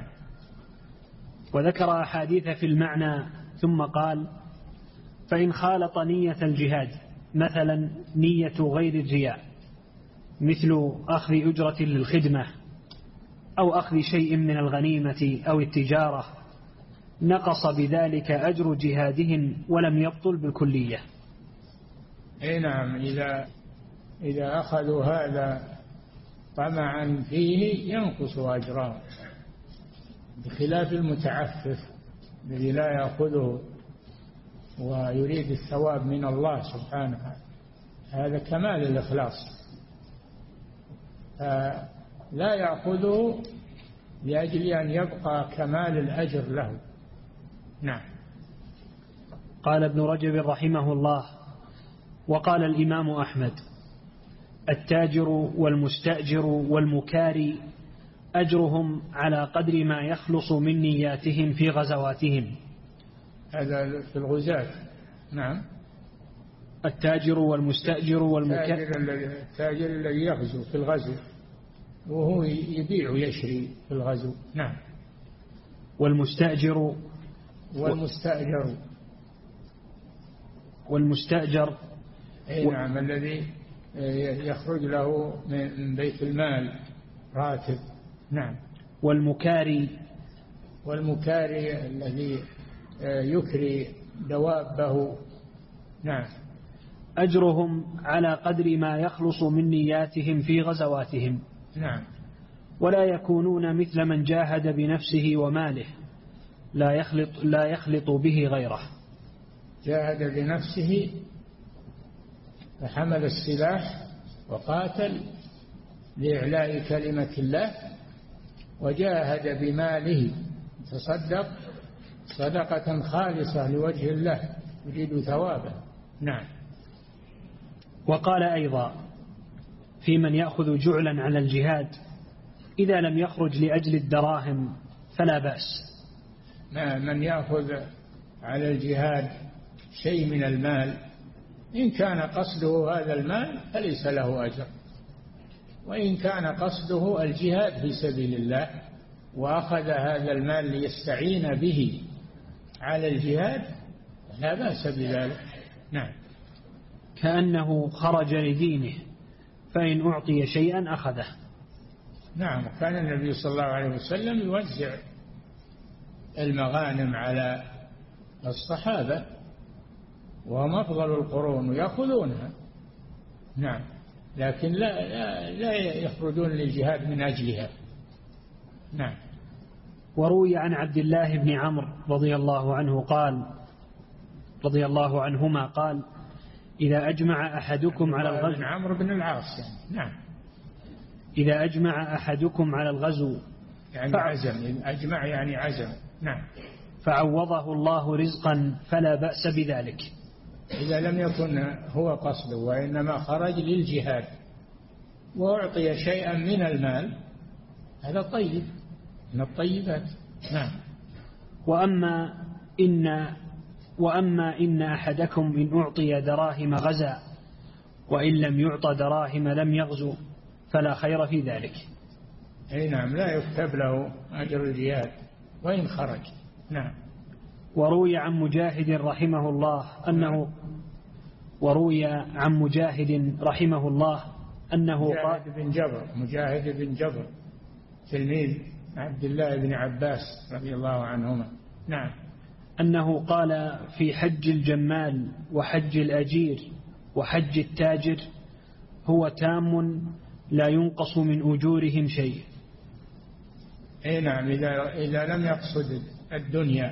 وذكر أحاديث في المعنى ثم قال: فإن خالط نية الجهاد، مثلا نية غير الرياء، مثل أخذ أجرة للخدمة أو أخذ شيء من الغنيمة أو التجارة، نقص بذلك أجر جهادهم ولم يبطل بالكلية.
أي نعم. إذا أخذوا هذا طمعا فيه ينقص أجرهم، بخلاف المتعفف الذي لا يأخذه ويريد الثواب من الله سبحانه، هذا كمال الإخلاص، لا يأخذه لأجل أن يبقى كمال الأجر له. نعم.
قال ابن رجب رحمه الله: وقال الإمام أحمد: التاجر والمستأجر والمكاري أجرهم على قدر ما يخلص من نياتهم في غزواتهم.
هذا في الغزاة. نعم.
التاجر والمستأجر والمكاري،
التاجر الذي يغزو في الغزو وهو يبيع ويشري في الغزو. نعم.
والمستأجر والمستأجر
نعم، الذي يخرج له من بيت المال راتب. نعم.
والمكاري
الذي يكري دوابه. نعم.
أجرهم على قدر ما يخلص من نياتهم في غزواتهم.
نعم.
ولا يكونون مثل من جاهد بنفسه وماله لا يخلط به غيره.
جاهد بنفسه فحمل السلاح وقاتل لإعلاء كلمة الله، وجاهد بماله تصدق صدقة خالصة لوجه الله يريد ثوابه. نعم.
وقال أيضا في من يأخذ جعلا على الجهاد: إذا لم يخرج لأجل الدراهم فلا بأس.
من يأخذ على الجهاد شيء من المال، إن كان قصده هذا المال فليس له أجر، وإن كان قصده الجهاد في سبيل الله وأخذ هذا المال ليستعين به على الجهاد لا بأس بذلك. نعم.
كأنه خرج لدينه، فإن أعطي شيئا أخذه.
نعم. كان النبي صلى الله عليه وسلم يوزع المغانم على الصحابة وهم أفضل القرون ويأخذونها. نعم. لكن لا يخرجون للجهاد من أجلها. نعم.
وروي عن عبد الله بن عمرو رضي الله عنهما قال إذا أجمع أحدكم على الغزو،
عمرو بن العاص يعني. نعم.
إذا أجمع أحدكم على الغزو
يعني عزم، أجمع يعني عزم. نعم.
فعوضه الله رزقا فلا بأس بذلك.
إذا لم يكن هو قصده وإنما خرج للجهاد وأعطي شيئا من المال، هذا طيب من الطيبات. نعم.
وأما إن أحدكم إن أعطي دراهم غزا وإن لم يعط دراهم لم يغزو فلا خير في ذلك.
أي نعم. لا يكتب له أجر الجهاد وإن خرج. نعم.
وروي عن مجاهد رحمه الله أنه
مجاهد بن جبر تلميذ عبد الله بن عباس رضي الله عنهما. نعم.
أنه قال في حج الجمال وحج الأجير وحج التاجر هو تام لا ينقص من أجورهم شيء.
أي نعم. إذا لم يقصد الدنيا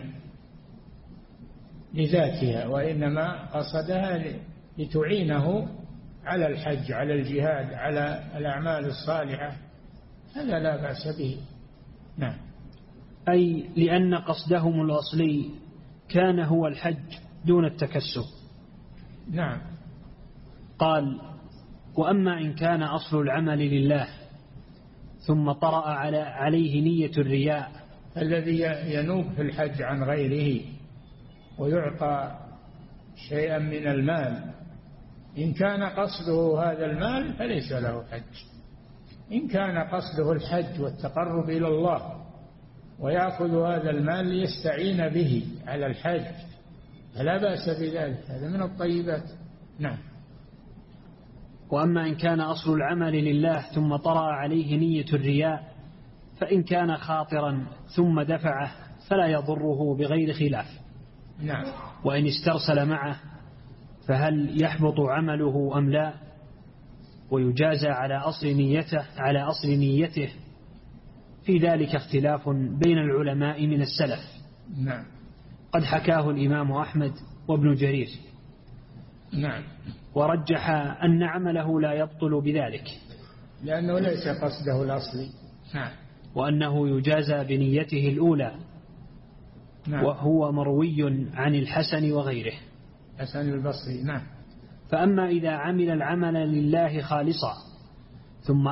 لذاتها وإنما قصدها لتعينه على الحج، على الجهاد، على الأعمال الصالحة، هذا لا بأس به. نعم.
أي لأن قصدهم الأصلي كان هو الحج دون التكسب.
نعم.
قال وأما إن كان أصل العمل لله ثم طرأ عليه نية الرياء،
الذي ينوب في الحج عن غيره ويعطى شيئا من المال، إن كان قصده هذا المال فليس له حج. إن كان قصده الحج والتقرب إلى الله ويأخذ هذا المال ليستعين به على الحج فلا بأس بذلك، هذا من الطيبات. نعم.
وأما إن كان أصل العمل لله ثم طرأ عليه نية الرياء فإن كان خاطرا ثم دفعه فلا يضره بغير خلاف.
نعم.
وإن استرسل معه فهل يحبط عمله أم لا، ويجازى على أصل نيته في ذلك اختلاف بين العلماء من السلف.
نعم.
قد حكاه الإمام أحمد وابن جرير.
نعم.
ورجح أن عمله لا يبطل بذلك
لأنه ليس قصده الأصلي. نعم.
وأنه يجازى بنيته الأولى.
نعم.
وهو مروي عن الحسن وغيره.
حسن البصري. نعم.
فأما إذا عمل العمل لله خالصا ثم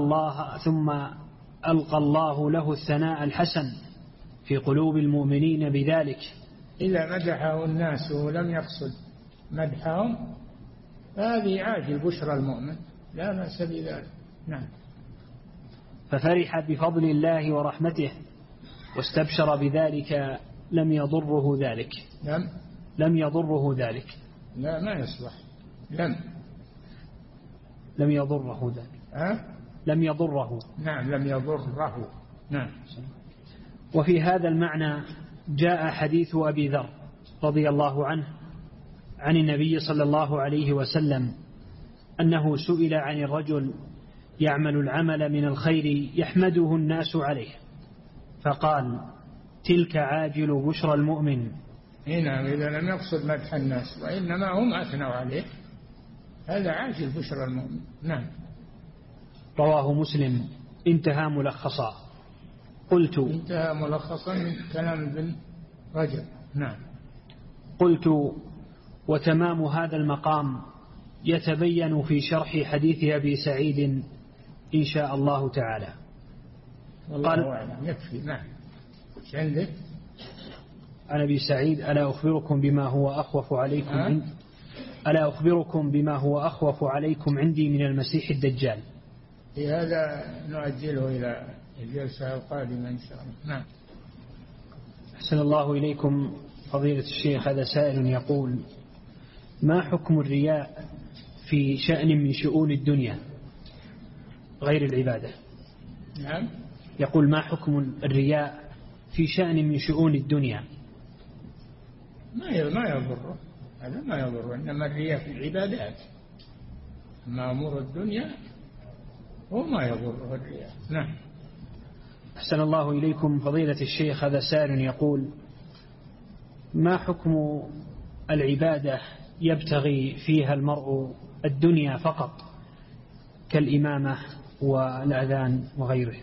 ألقى الله له الثناء الحسن في قلوب المؤمنين بذلك،
إذا مدحه الناس ولم يقصد مدحهم هذه عاجل بشرى المؤمن، لا بأس بذلك. نعم.
ففرح بفضل الله ورحمته واستبشر بذلك لم يضره ذلك.
لا ما يصلح.
لم يضره ذلك. لم يضره.
نعم. لم يضره. نعم.
وفي هذا المعنى جاء حديث أبي ذر رضي الله عنه عن النبي صلى الله عليه وسلم أنه سئل عن الرجل يعمل العمل من الخير يحمده الناس عليه فقال تلك عاجل بشرى المؤمن.
نعم. إذا لم يقصد مدح الناس وإنما هم أثنوا عليه هذا عاجل بشرى المؤمن. نعم.
رواه مسلم. انتهى ملخصا
من كلام ابن رجب. نعم.
قلت وتمام هذا المقام يتبين في شرح حديث أبي سعيد إن شاء الله تعالى.
قال يكفي. نعم. ايش عندك
عن أبي سعيد ألا أخبركم بما هو أخوف عليكم عندي من المسيح الدجال.
هذا نؤجله إلى الجلسة القادمة إن شاء الله. نعم.
أحسن الله إليكم فضيلة الشيخ. هذا سائل يقول ما حكم الرياء في شأن من شؤون الدنيا غير العبادة؟
نعم.
يقول ما حكم الرياء في شأن من شؤون الدنيا؟
ما يضره، هذا ما يضره، إنما الرياء في العبادات، أما أمور الدنيا هو ما يضره الرياء. نعم.
أحسن الله إليكم فضيلة الشيخ، هذا سائل يقول ما حكم العبادة يبتغي فيها المرء الدنيا فقط كالإمامة والأذان وغيره؟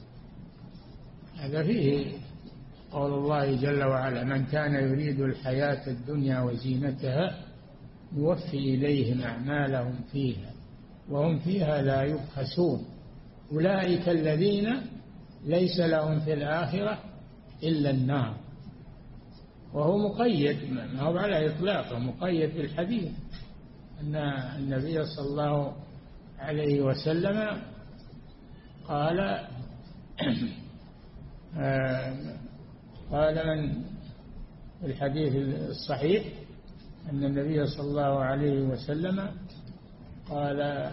هذا فيه قول الله جل وعلا من كان يريد الحياة الدنيا وزينتها يوفي إليهم أعمالهم فيها وهم فيها لا يبخسون أولئك الذين ليس لهم في الآخرة إلا النار. وهو مقيد، ما هو على إطلاقه، مقيد بالحديث أن النبي صلى الله عليه وسلم قال من في الحديث الصحيح أن النبي صلى الله عليه وسلم قال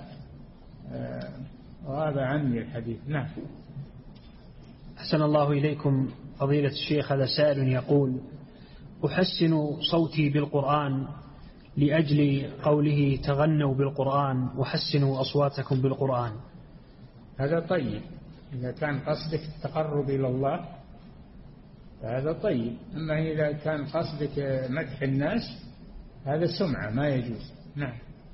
غاب عني الحديث. نعم.
أحسن الله إليكم فضيلة الشيخ، هذا سائل يقول أحسن صوتي بالقرآن لأجل قوله تغنوا بالقرآن وحسنوا أصواتكم بالقرآن.
هذا طيب، إذا كان قصدك التقرب إلى الله فهذا طيب، أما إذا كان قصدك مدح الناس هذا سمعة ما يجوز. نعم.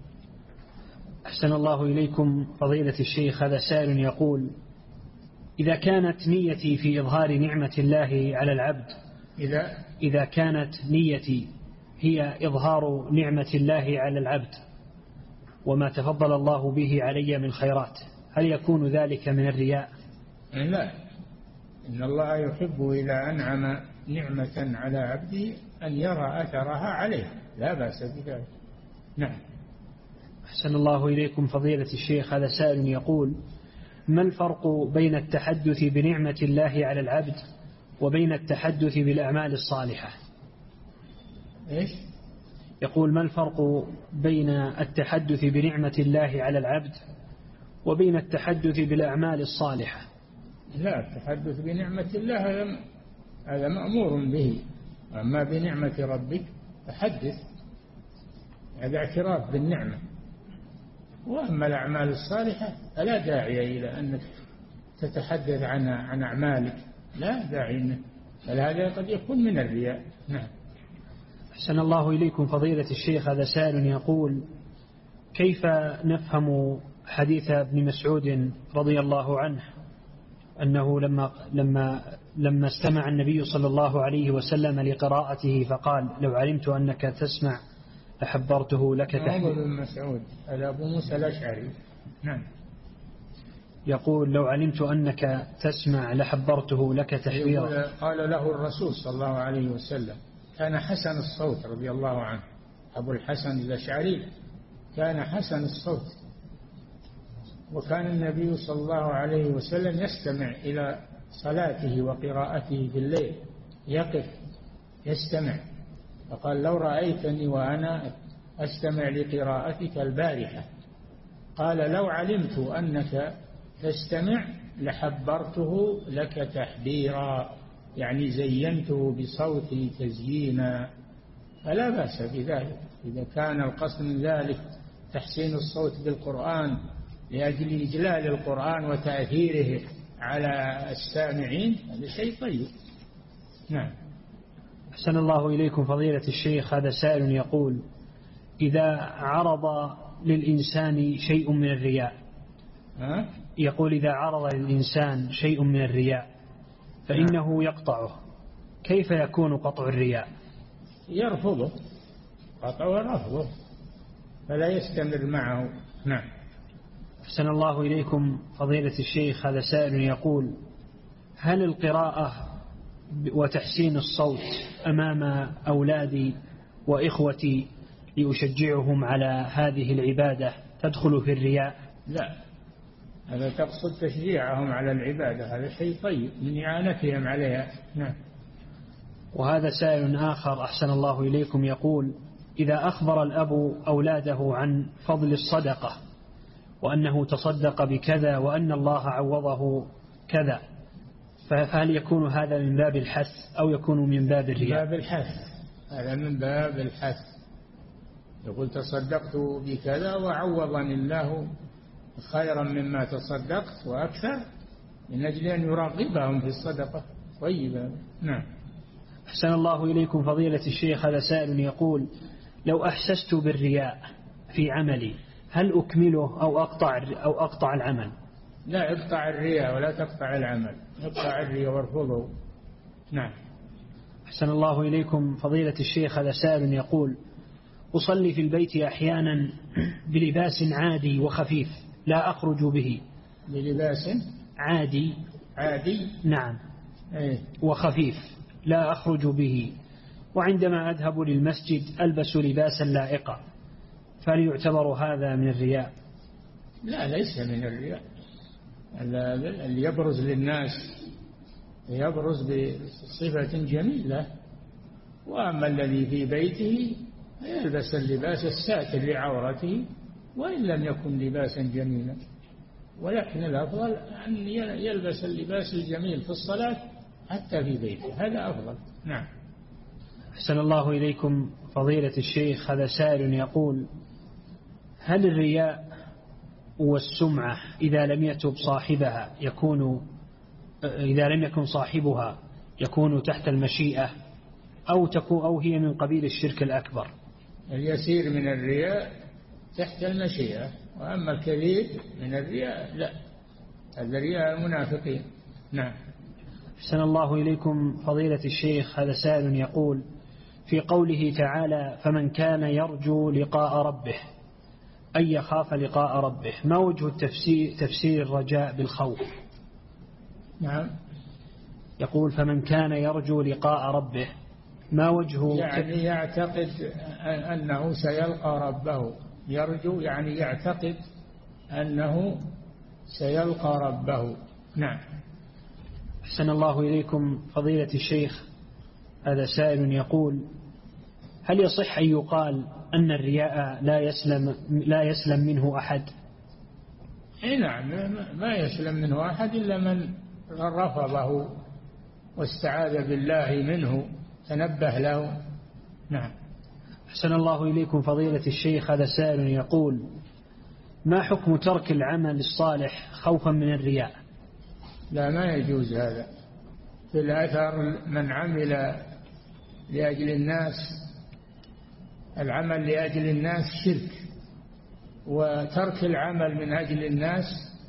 أحسن الله إليكم فضيلة الشيخ، هذا سائل يقول إذا كانت نيتي في إظهار نعمة الله على العبد إذا كانت نيتي هي إظهار نعمة الله على العبد وما تفضل الله به علي من خيرات، هل يكون ذلك من الرياء؟
لا، إن الله يحب إذا أنعم نعمة على عبده أن يرى أثرها عليه، لا بأس بذلك. نعم.
أحسن الله إليكم فضيلة الشيخ، هذا سائل يقول ما الفرق بين التحدث بنعمة الله على العبد وبين التحدث بالأعمال الصالحة؟
إيش؟
يقول ما الفرق بين التحدث بنعمة الله على العبد وبين التحدث بالأعمال الصالحة؟
لا، التحدث بنعمة الله هذا مأمور به، أما بنعمة ربك فحدث، هذا اعتراف بالنعمة. وأما الأعمال الصالحة فلا داعي إلى أنك تتحدث عن أعمالك، لا داعي، بل هذا قد يكون من الرياء. نعم.
أحسن الله إليكم فضيلة الشيخ، هذا سائل يقول كيف نفهم حديث ابن مسعود رضي الله عنه أنه لما استمع النبي صلى الله عليه وسلم لقراءته فقال لو علمت أنك تسمع لحبرته لك تحبيرا.
ابن مسعود هذا أبو موسى الأشعري. نعم.
يقول لو علمت أنك تسمع لحبرته لك تحبيرا.
قال له الرسول صلى الله عليه وسلم، كان حسن الصوت رضي الله عنه، أبو الحسن الأشعري كان حسن الصوت، وكان النبي صلى الله عليه وسلم يستمع إلى صلاته وقراءته في الليل، يقف يستمع، فقال لو رأيتني وأنا أستمع لقراءتك البارحة، قال لو علمت أنك تستمع لحبرته لك تحبيرا، يعني زينته بصوتي تزيينا، فلا بأس بذلك إذا كان القصد من ذلك تحسين الصوت بالقرآن لأجل إجلال القرآن وتأثيره على السامعين، هذا شيء طيب. نعم.
أحسن الله إليكم فضيلة الشيخ، هذا سائل يقول إذا عرض للإنسان شيء من الرياء، يقول إذا عرض للإنسان شيء من الرياء فإنه يقطعه، كيف يكون قطع الرياء؟
يرفضه، قطعه رفضه، فلا يستمر معه. نعم.
أحسن الله إليكم فضيلة الشيخ، هذا سائل يقول هل القراءة وتحسين الصوت أمام أولادي وإخوتي لأشجعهم على هذه العبادة تدخل في الرياء؟
لا، هذا تقصد تشجيعهم على العبادة، هذا شيء طيب من إعانتهم عليها. نعم.
وهذا سائل آخر أحسن الله إليكم يقول إذا أخبر الأب أولاده عن فضل الصدقة وأنه تصدق بكذا وأن الله عوضه كذا، فهل يكون هذا من باب الحث أو يكون من باب الرياء؟
باب الحث، هذا من باب الحث. يقول تصدقت بكذا وعوضني الله خيرا مما تصدقت وأكثر، من أجل أن يراقبهم في الصدقة طيبة. نعم.
أحسن الله إليكم فضيلة الشيخ. هذا سائل يقول: لو أحسست بالرياء في عملي هل أكمله أو أقطع العمل؟
لا، اقطع الرياء ولا تقطع العمل، اقطع الرياء وارفضه. نعم.
أحسن الله إليكم فضيلة الشيخ. هذا سائل يقول: أصلي في البيت أحيانا بلباس عادي وخفيف لا أخرج به.
بلباس
عادي. نعم. وخفيف لا أخرج به، وعندما أذهب للمسجد ألبس لباسا لائقا، فهل يعتبر هذا من الرياء؟
لا، ليس من الرياء. اللي يبرز للناس يبرز بصفة جميلة، وأما الذي في بيته يلبس اللباس الساتر لعورته وإن لم يكن لباسا جميلا، ولكن الأفضل أن يلبس اللباس الجميل في الصلاة حتى في بيته، هذا أفضل. نعم.
أحسن الله إليكم فضيلة الشيخ. هذا سائل يقول: هل الرياء والسمعة إذا لم يكن صاحبها يكون تحت المشيئة أو هي من قبيل الشرك الأكبر؟
اليسير من الرياء تحت المشيئة، وأما الكبير من الرياء لا، هذا رياء المنافقين. نعم.
أحسن الله إليكم فضيلة الشيخ. هذا سائل يقول: في قوله تعالى: فمن كان يرجو لقاء ربه أي يخاف لقاء ربه، ما وجه تفسير الرجاء بالخوف؟
نعم.
يقول: فمن كان يرجو لقاء ربه ما وجه؟
يعني يعتقد أنه سيلقى ربه. يرجو يعني يعتقد أنه سيلقى ربه. نعم.
أحسن الله إليكم فضيلة الشيخ. هذا سائل يقول: هل يصح أن يقال أن الرياء لا يسلم منه أحد؟
نعم، ما يسلم منه أحد إلا من رفضه واستعاذ بالله منه، تنبه له. نعم.
أحسن الله إليكم فضيلة الشيخ. هذا سائل يقول: ما حكم ترك العمل الصالح خوفا من الرياء؟
لا، ما يجوز هذا. في الأثر من عمل لأجل الناس، العمل لأجل الناس شرك، وترك العمل من أجل الناس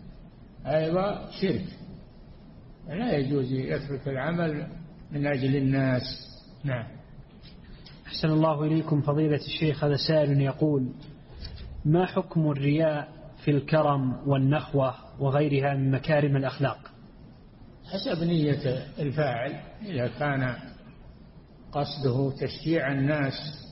أيضا شرك. لا يجوز يترك العمل من أجل الناس. نعم.
أحسن الله إليكم فضيلة الشيخ. هذا سائل يقول: ما حكم الرياء في الكرم والنخوة وغيرها من مكارم الأخلاق؟
حسب نية الفاعل، إذا كان قصده تشجيع الناس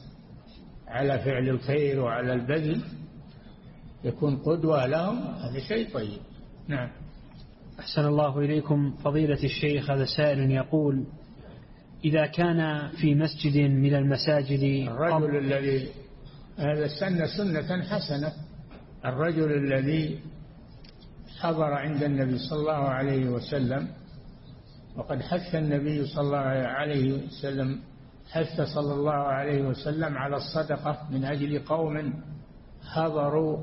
على فعل الخير وعلى البذل يكون قدوة لهم، هذا شيء طيب. نعم.
أحسن الله إليكم فضيلة الشيخ. هذا سائل يقول: إذا كان في مسجد من المساجد
الرجل الذي هذا سنة حسنة، الرجل الذي حضر عند النبي صلى الله عليه وسلم، وقد حث النبي صلى الله عليه وسلم صلى الله عليه وسلم على الصدقة من أجل قوم حضروا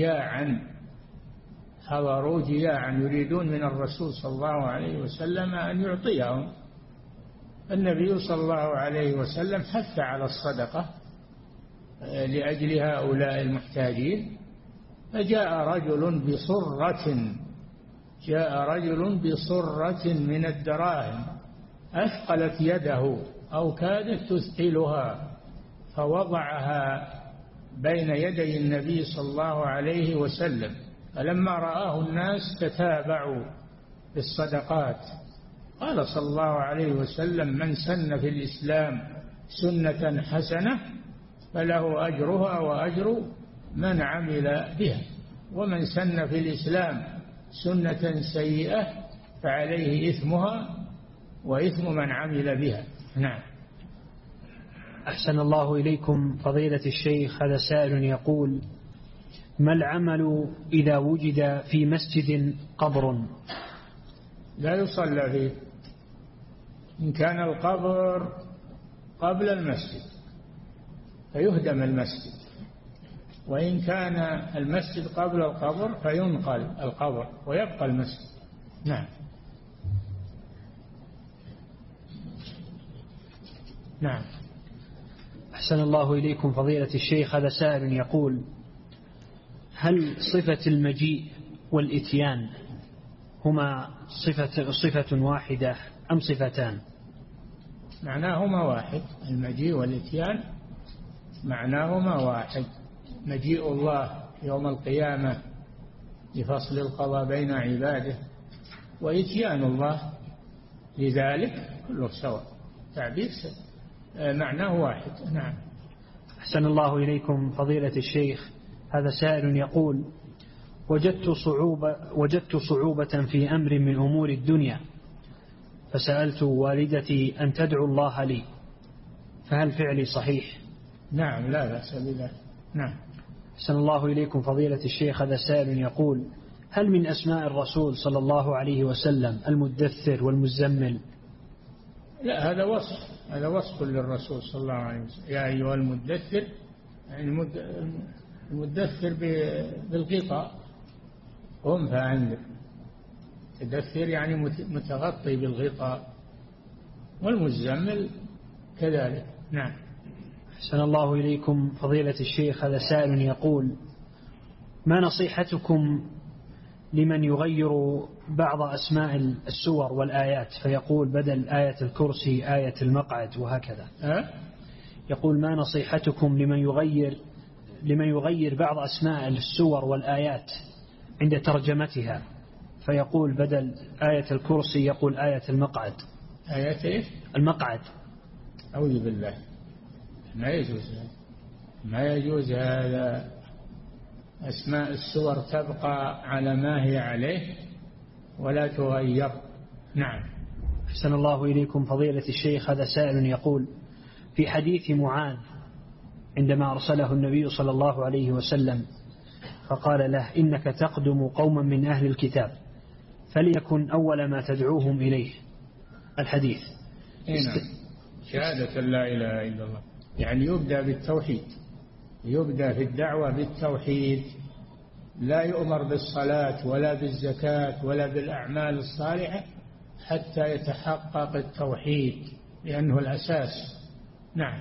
جياعا يريدون من الرسول صلى الله عليه وسلم أن يعطيهم. النبي صلى الله عليه وسلم حث على الصدقة لأجل هؤلاء المحتاجين، فجاء رجل بصرة من الدراهم أثقلت يده أو كادت تثقلها، فوضعها بين يدي النبي صلى الله عليه وسلم، فلما رآه الناس تتابعوا بالصدقات. قال صلى الله عليه وسلم: من سن في الإسلام سنة حسنة فله أجرها وأجر من عمل بها، ومن سن في الإسلام سنة سيئة فعليه إثمها وإثم من عمل بها. نعم.
أحسن الله إليكم فضيلة الشيخ. هذا سائل يقول: ما العمل إذا وجد في مسجد قبر؟
لا يصلى فيه. إن كان القبر قبل المسجد فيهدم المسجد، وإن كان المسجد قبل القبر فينقل القبر ويبقى المسجد. نعم. نعم.
أحسن الله إليكم فضيلة الشيخ. هذا سائل يقول: هل صفة المجيء والإتيان هما صفة واحدة أم صفتان؟
معناهما واحد. المجيء والإتيان معناهما واحد. مجيء الله يوم القيامة لفصل القضاء بين عباده، وإتيان الله لذلك كله سواء، تعبير معناه واحد. نعم.
أحسن الله إليكم فضيلة الشيخ. هذا سائل يقول: وجدت صعوبة في أمر من أمور الدنيا، فسألت والدتي أن تدعو الله لي، فهل فعلي صحيح؟
نعم، لا بأس بذلك. نعم.
أحسن الله إليكم فضيلة الشيخ. هذا سائل يقول: هل من أسماء الرسول صلى الله عليه وسلم المدثر والمزمل؟
لا، هذا وصف للرسول صلى الله عليه وسلم. يا أيها المدثر، يعني المدثر بالغطاء، قم فأنذر. تدثر يعني متغطي بالغطاء، والمزمل كذلك. نعم.
أحسن الله إليكم فضيلة الشيخ. هذا سائل يقول: ما نصيحتكم لمن يغير بعض أسماء السور والآيات، فيقول بدل آية الكرسي آية المقعد وهكذا؟ يقول: ما نصيحتكم لمن يغير بعض أسماء السور والآيات عند ترجمتها، فيقول بدل آية الكرسي يقول آية المقعد؟
آية إيش؟
المقعد.
أعوذ بالله، ما يجوز هذا. أسماء السور تبقى على ما هي عليه ولا تغير. نعم.
أحسن الله إليكم فضيلة الشيخ. هذا سائل يقول: في حديث معاذ عندما أرسله النبي صلى الله عليه وسلم فقال له: إنك تقدم قوما من أهل الكتاب فليكن أول ما تدعوهم إليه، الحديث.
نعم. شهادة لا إله إلا الله، يعني يبدأ بالتوحيد، يبدأ في الدعوة بالتوحيد، لا يؤمر بالصلاة ولا بالزكاة ولا بالأعمال الصالحة حتى يتحقق التوحيد، لأنه الأساس. نعم.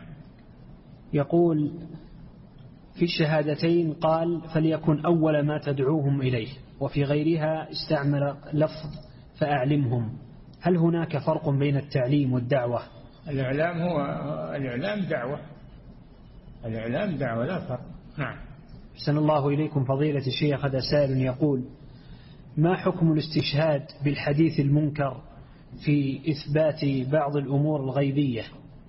يقول: في الشهادتين قال فليكن أول ما تدعوهم إليه، وفي غيرها استعمل لفظ فأعلمهم. هل هناك فرق بين التعليم والدعوة؟
الإعلام دعوة. الإعلام دعوة، لا فرق. نعم.
أحسن الله إليكم فضيلة الشيخ. هذا سائل يقول: ما حكم الاستشهاد بالحديث المنكر في إثبات بعض الأمور الغيبية؟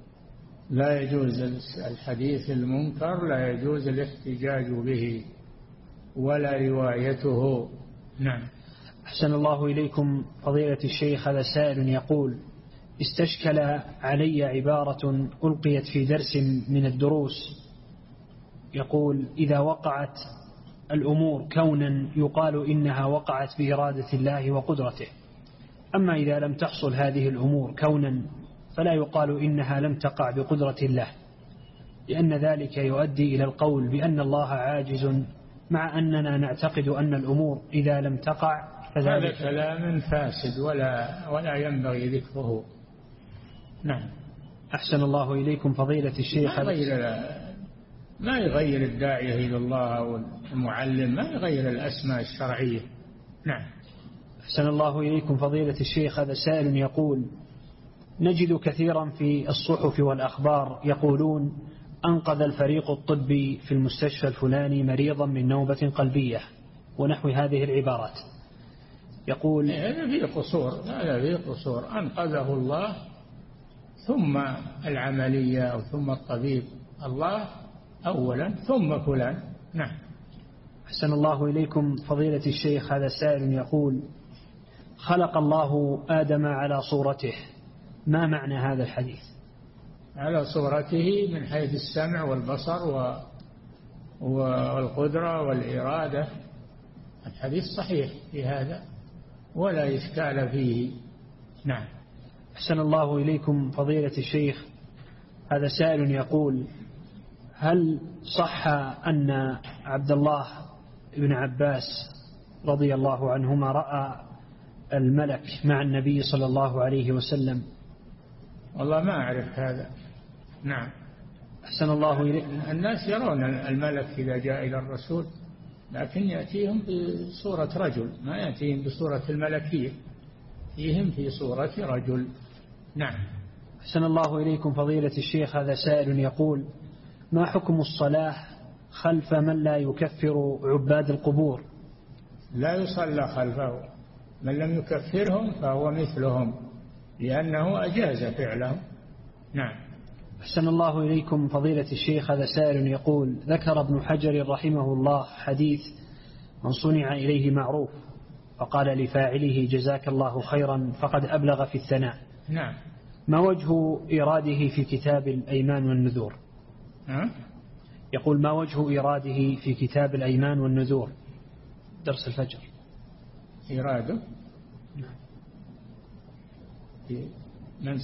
لا يجوز الحديث المنكر، لا يجوز الاحتجاج به ولا روايته. نعم.
أحسن الله إليكم فضيلة الشيخ. هذا سائل يقول: استشكل علي عبارة ألقيت في درس من الدروس، يقول: إذا وقعت الأمور كونا يقال إنها وقعت بإرادة الله وقدرته، أما إذا لم تحصل هذه الأمور كونا فلا يقال إنها لم تقع بقدرة الله، لأن ذلك يؤدي إلى القول بأن الله عاجز، مع أننا نعتقد أن الأمور إذا لم تقع
هذا كلام فاسد ولا ينبغي ذكره. نعم.
أحسن الله إليكم فضيلة الشيخ.
ما يغير الداعية إلى الله أو المعلم، ما يغير الأسماء الشرعية. نعم.
أحسن الله إليكم فضيلة الشيخ. هذا سائل يقول: نجد كثيرا في الصحف والأخبار يقولون أنقذ الفريق الطبي في المستشفى الفلاني مريضا من نوبة قلبية ونحو هذه العبارات. يقول:
هذا فيه قصور. أنقذه الله ثم العملية أو ثم الطبيب، الله أولا ثم فلان. نعم.
أحسن الله إليكم فضيلة الشيخ. هذا سائل يقول: خلق الله آدم على صورته، ما معنى هذا الحديث؟
على صورته من حيث السمع والبصر والقدرة والإرادة. الحديث صحيح في هذا، ولا إشكال فيه. نعم.
أحسن الله إليكم فضيلة الشيخ، هذا سائل يقول: هل صح أن عبد الله بن عباس رضي الله عنهما رأى الملك مع النبي صلى الله عليه وسلم؟
والله ما أعرف هذا. نعم.
أحسن الله إليك.
الناس يرون الملك إذا جاء إلى الرسول، لكن يأتيهم بصورة رجل، ما يأتيهم بصورة الملكية، يأتيهم في صورة رجل. نعم.
أحسن الله إليكم فضيلة الشيخ، هذا سائل يقول: ما حكم الصلاة خلف من لا يكفر عباد القبور؟
لا يصلى خلفه، من لم يكفرهم فهو مثلهم، لأنه أجاز فعلهم. نعم.
أحسن الله إليكم فضيلة الشيخ، هذا سائل يقول: ذكر ابن حجر رحمه الله حديث من صنع إليه معروف فقال لفاعله جزاك الله خيرا فقد أبلغ في الثناء.
نعم.
ما وجه إراده في كتاب الأيمان والنذور؟ يقول: ما وجه إراده في كتاب الأيمان والنذور درس الفجر؟
إراده من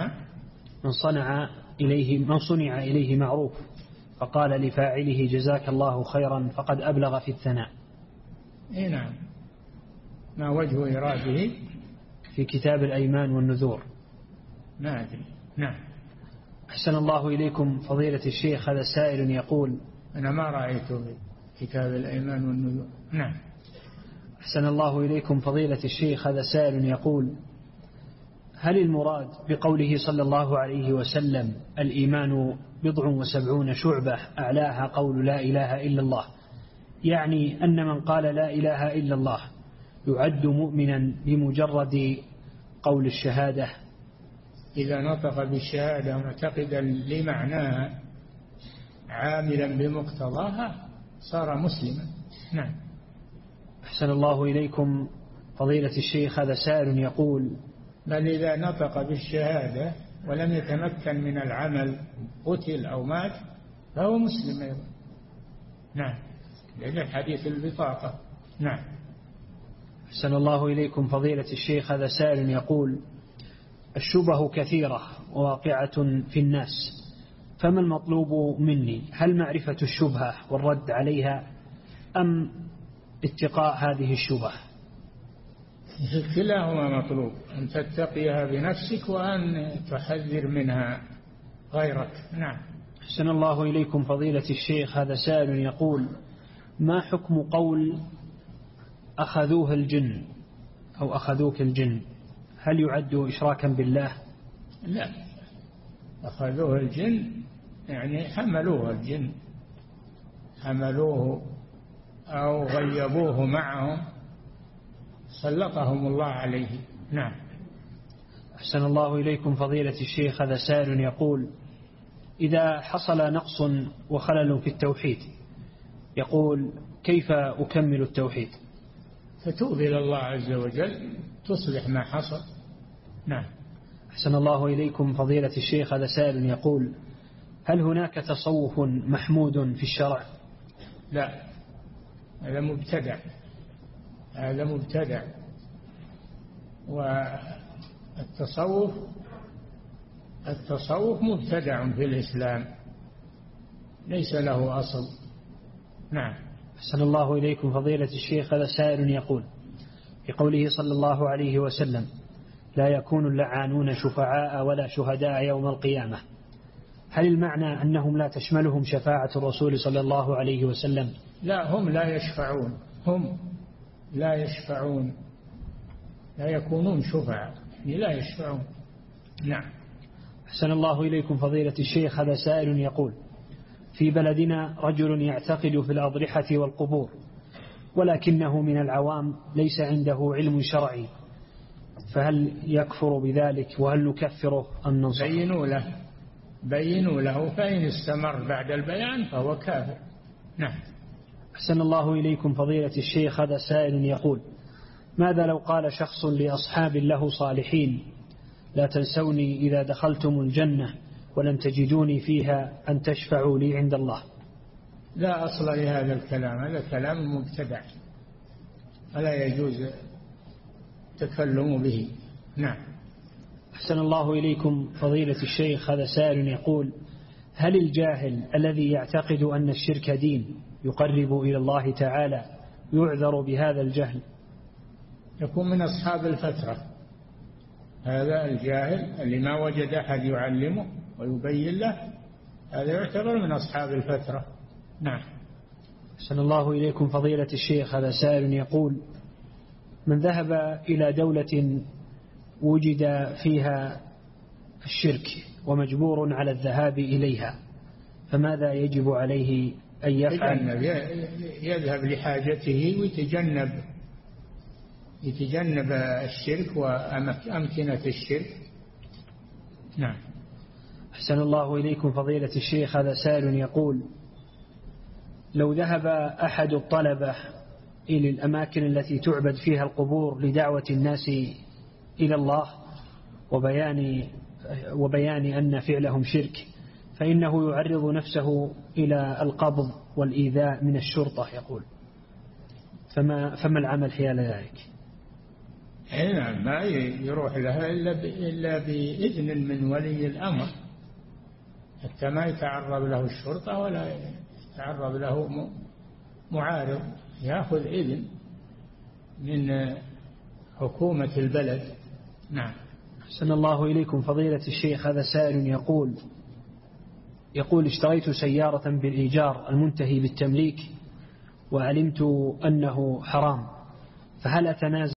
صنع إليه معروف فقال لفاعله جزاك الله خيرا فقد أبلغ في الثناء.
نعم. ما وجه إراده
في كتاب الأيمان والنذور؟
ما أدري. نعم.
أحسن الله إليكم فضيلة الشيخ، هذا سائل يقول:
أنا ما رأيته في كتاب الأيمان والنذور. نعم.
أحسن الله إليكم فضيلة الشيخ، هذا سائل يقول: هل المراد بقوله صلى الله عليه وسلم الإيمان 70 شعبة أعلاها قول لا إله إلا الله، يعني أن من قال لا إله إلا الله يعد مؤمنا بمجرد قول الشهادة؟
إذا نطق بالشهادة معتقدا لمعناها عاملا بمقتضاها صار مسلما. نعم.
أحسن الله إليكم فضيلة الشيخ، هذا سائل يقول:
بل إذا نطق بالشهادة ولم يتمكن من العمل قتل أو مات فهو مسلم أيضا. نعم. لأن حديث البطاقة. نعم.
أحسن الله إليكم فضيلة الشيخ، هذا سائل يقول: الشبه كثيرة وواقعة في الناس، فما المطلوب مني؟ هل معرفة الشبهة والرد عليها أم اتقاء هذه الشبهة؟
كلاهما مطلوب، أن تتقيها بنفسك وأن تحذر منها غيرك. نعم.
أحسن الله إليكم فضيلة الشيخ، هذا سائل يقول: ما حكم قول أخذوه الجن أو أخذوك الجن؟ هل يعد إشراكا بالله؟
لا، أخذوه الجن يعني حملوه الجن، حملوه أو غيبوه معهم، سلطهم الله عليه. نعم.
أحسن الله إليكم فضيلة الشيخ، هذا سائل يقول: إذا حصل نقص وخلل في التوحيد، يقول: كيف أكمل التوحيد؟
فتوب إلى الله عز وجل تصلح ما حصل. نعم.
أحسن الله إليكم فضيلة الشيخ، هذا سائل يقول: هل هناك تصوف محمود في الشرع؟
لا، هذا مبتدع، هذا مبتدع. والتصوف مبتدع في الإسلام، ليس له أصل. نعم.
أحسن الله إليكم فضيلة الشيخ، هذا سائل يقول: في قوله صلى الله عليه وسلم لا يكون اللعانون شفعاء ولا شهداء يوم القيامة، هل المعنى أنهم لا تشملهم شفاعة الرسول صلى الله عليه وسلم؟
لا، هم لا يشفعون، هم لا يشفعون، لا يكونون شفعاء، لا يشفعون. نعم.
أحسن الله إليكم فضيلة الشيخ، هذا سائل يقول: في بلدنا رجل يعتقد في الأضرحة والقبور، ولكنه من العوام ليس عنده علم شرعي، فهل يكفر بذلك وهل نكفره أم ننصحه؟
بينوا له، فإن استمر بعد البيان فهو كافر. نعم.
أحسن الله إليكم فضيلة الشيخ، هذا سائل يقول: ماذا لو قال شخص لأصحاب له صالحين لا تنسوني إذا دخلتم الجنة ولم تجدوني فيها أن تشفعوا لي عند الله؟
لا أصل لهذا الكلام، هذا كلام مبتدع، فلا يجوز التكلم به. نعم.
أحسن الله إليكم فضيلة الشيخ، هذا سائل يقول: هل الجاهل الذي يعتقد أن الشرك دين يقرب إلى الله تعالى يعذر بهذا الجهل؟
يكون من أصحاب الفترة. هذا الجاهل اللي ما وجد أحد يعلمه ويبين له، هذا يعتبر من أصحاب الفترة. نعم.
أحسن الله إليكم فضيلة الشيخ، هذا سائل يقول: من ذهب إلى دولة وجد فيها الشرك ومجبور على الذهاب إليها، فماذا يجب عليه أن يفعل؟
يذهب لحاجته ويتجنب الشرك وأمكنة الشرك. نعم.
أحسن الله إليكم فضيلة الشيخ، هذا سائل يقول: لو ذهب أحد الطلبة إلى الأماكن التي تعبد فيها القبور لدعوة الناس إلى الله وبيان أن فعلهم شرك، فإنه يعرض نفسه إلى القبض والإيذاء من الشرطة يقول، فما العمل حيال ذلك؟
نعم، ما يروح لها إلا بإذن من ولي الأمر، حتى ما يتعرض له الشرطة ولا يتعرض له معارض، يأخذ إذن من حكومة البلد. نعم.
أحسن الله إليكم فضيلة الشيخ، هذا سائل يقول: اشتريت سيارة بالإيجار المنتهي بالتمليك وعلمت أنه حرام، فهل أتنازل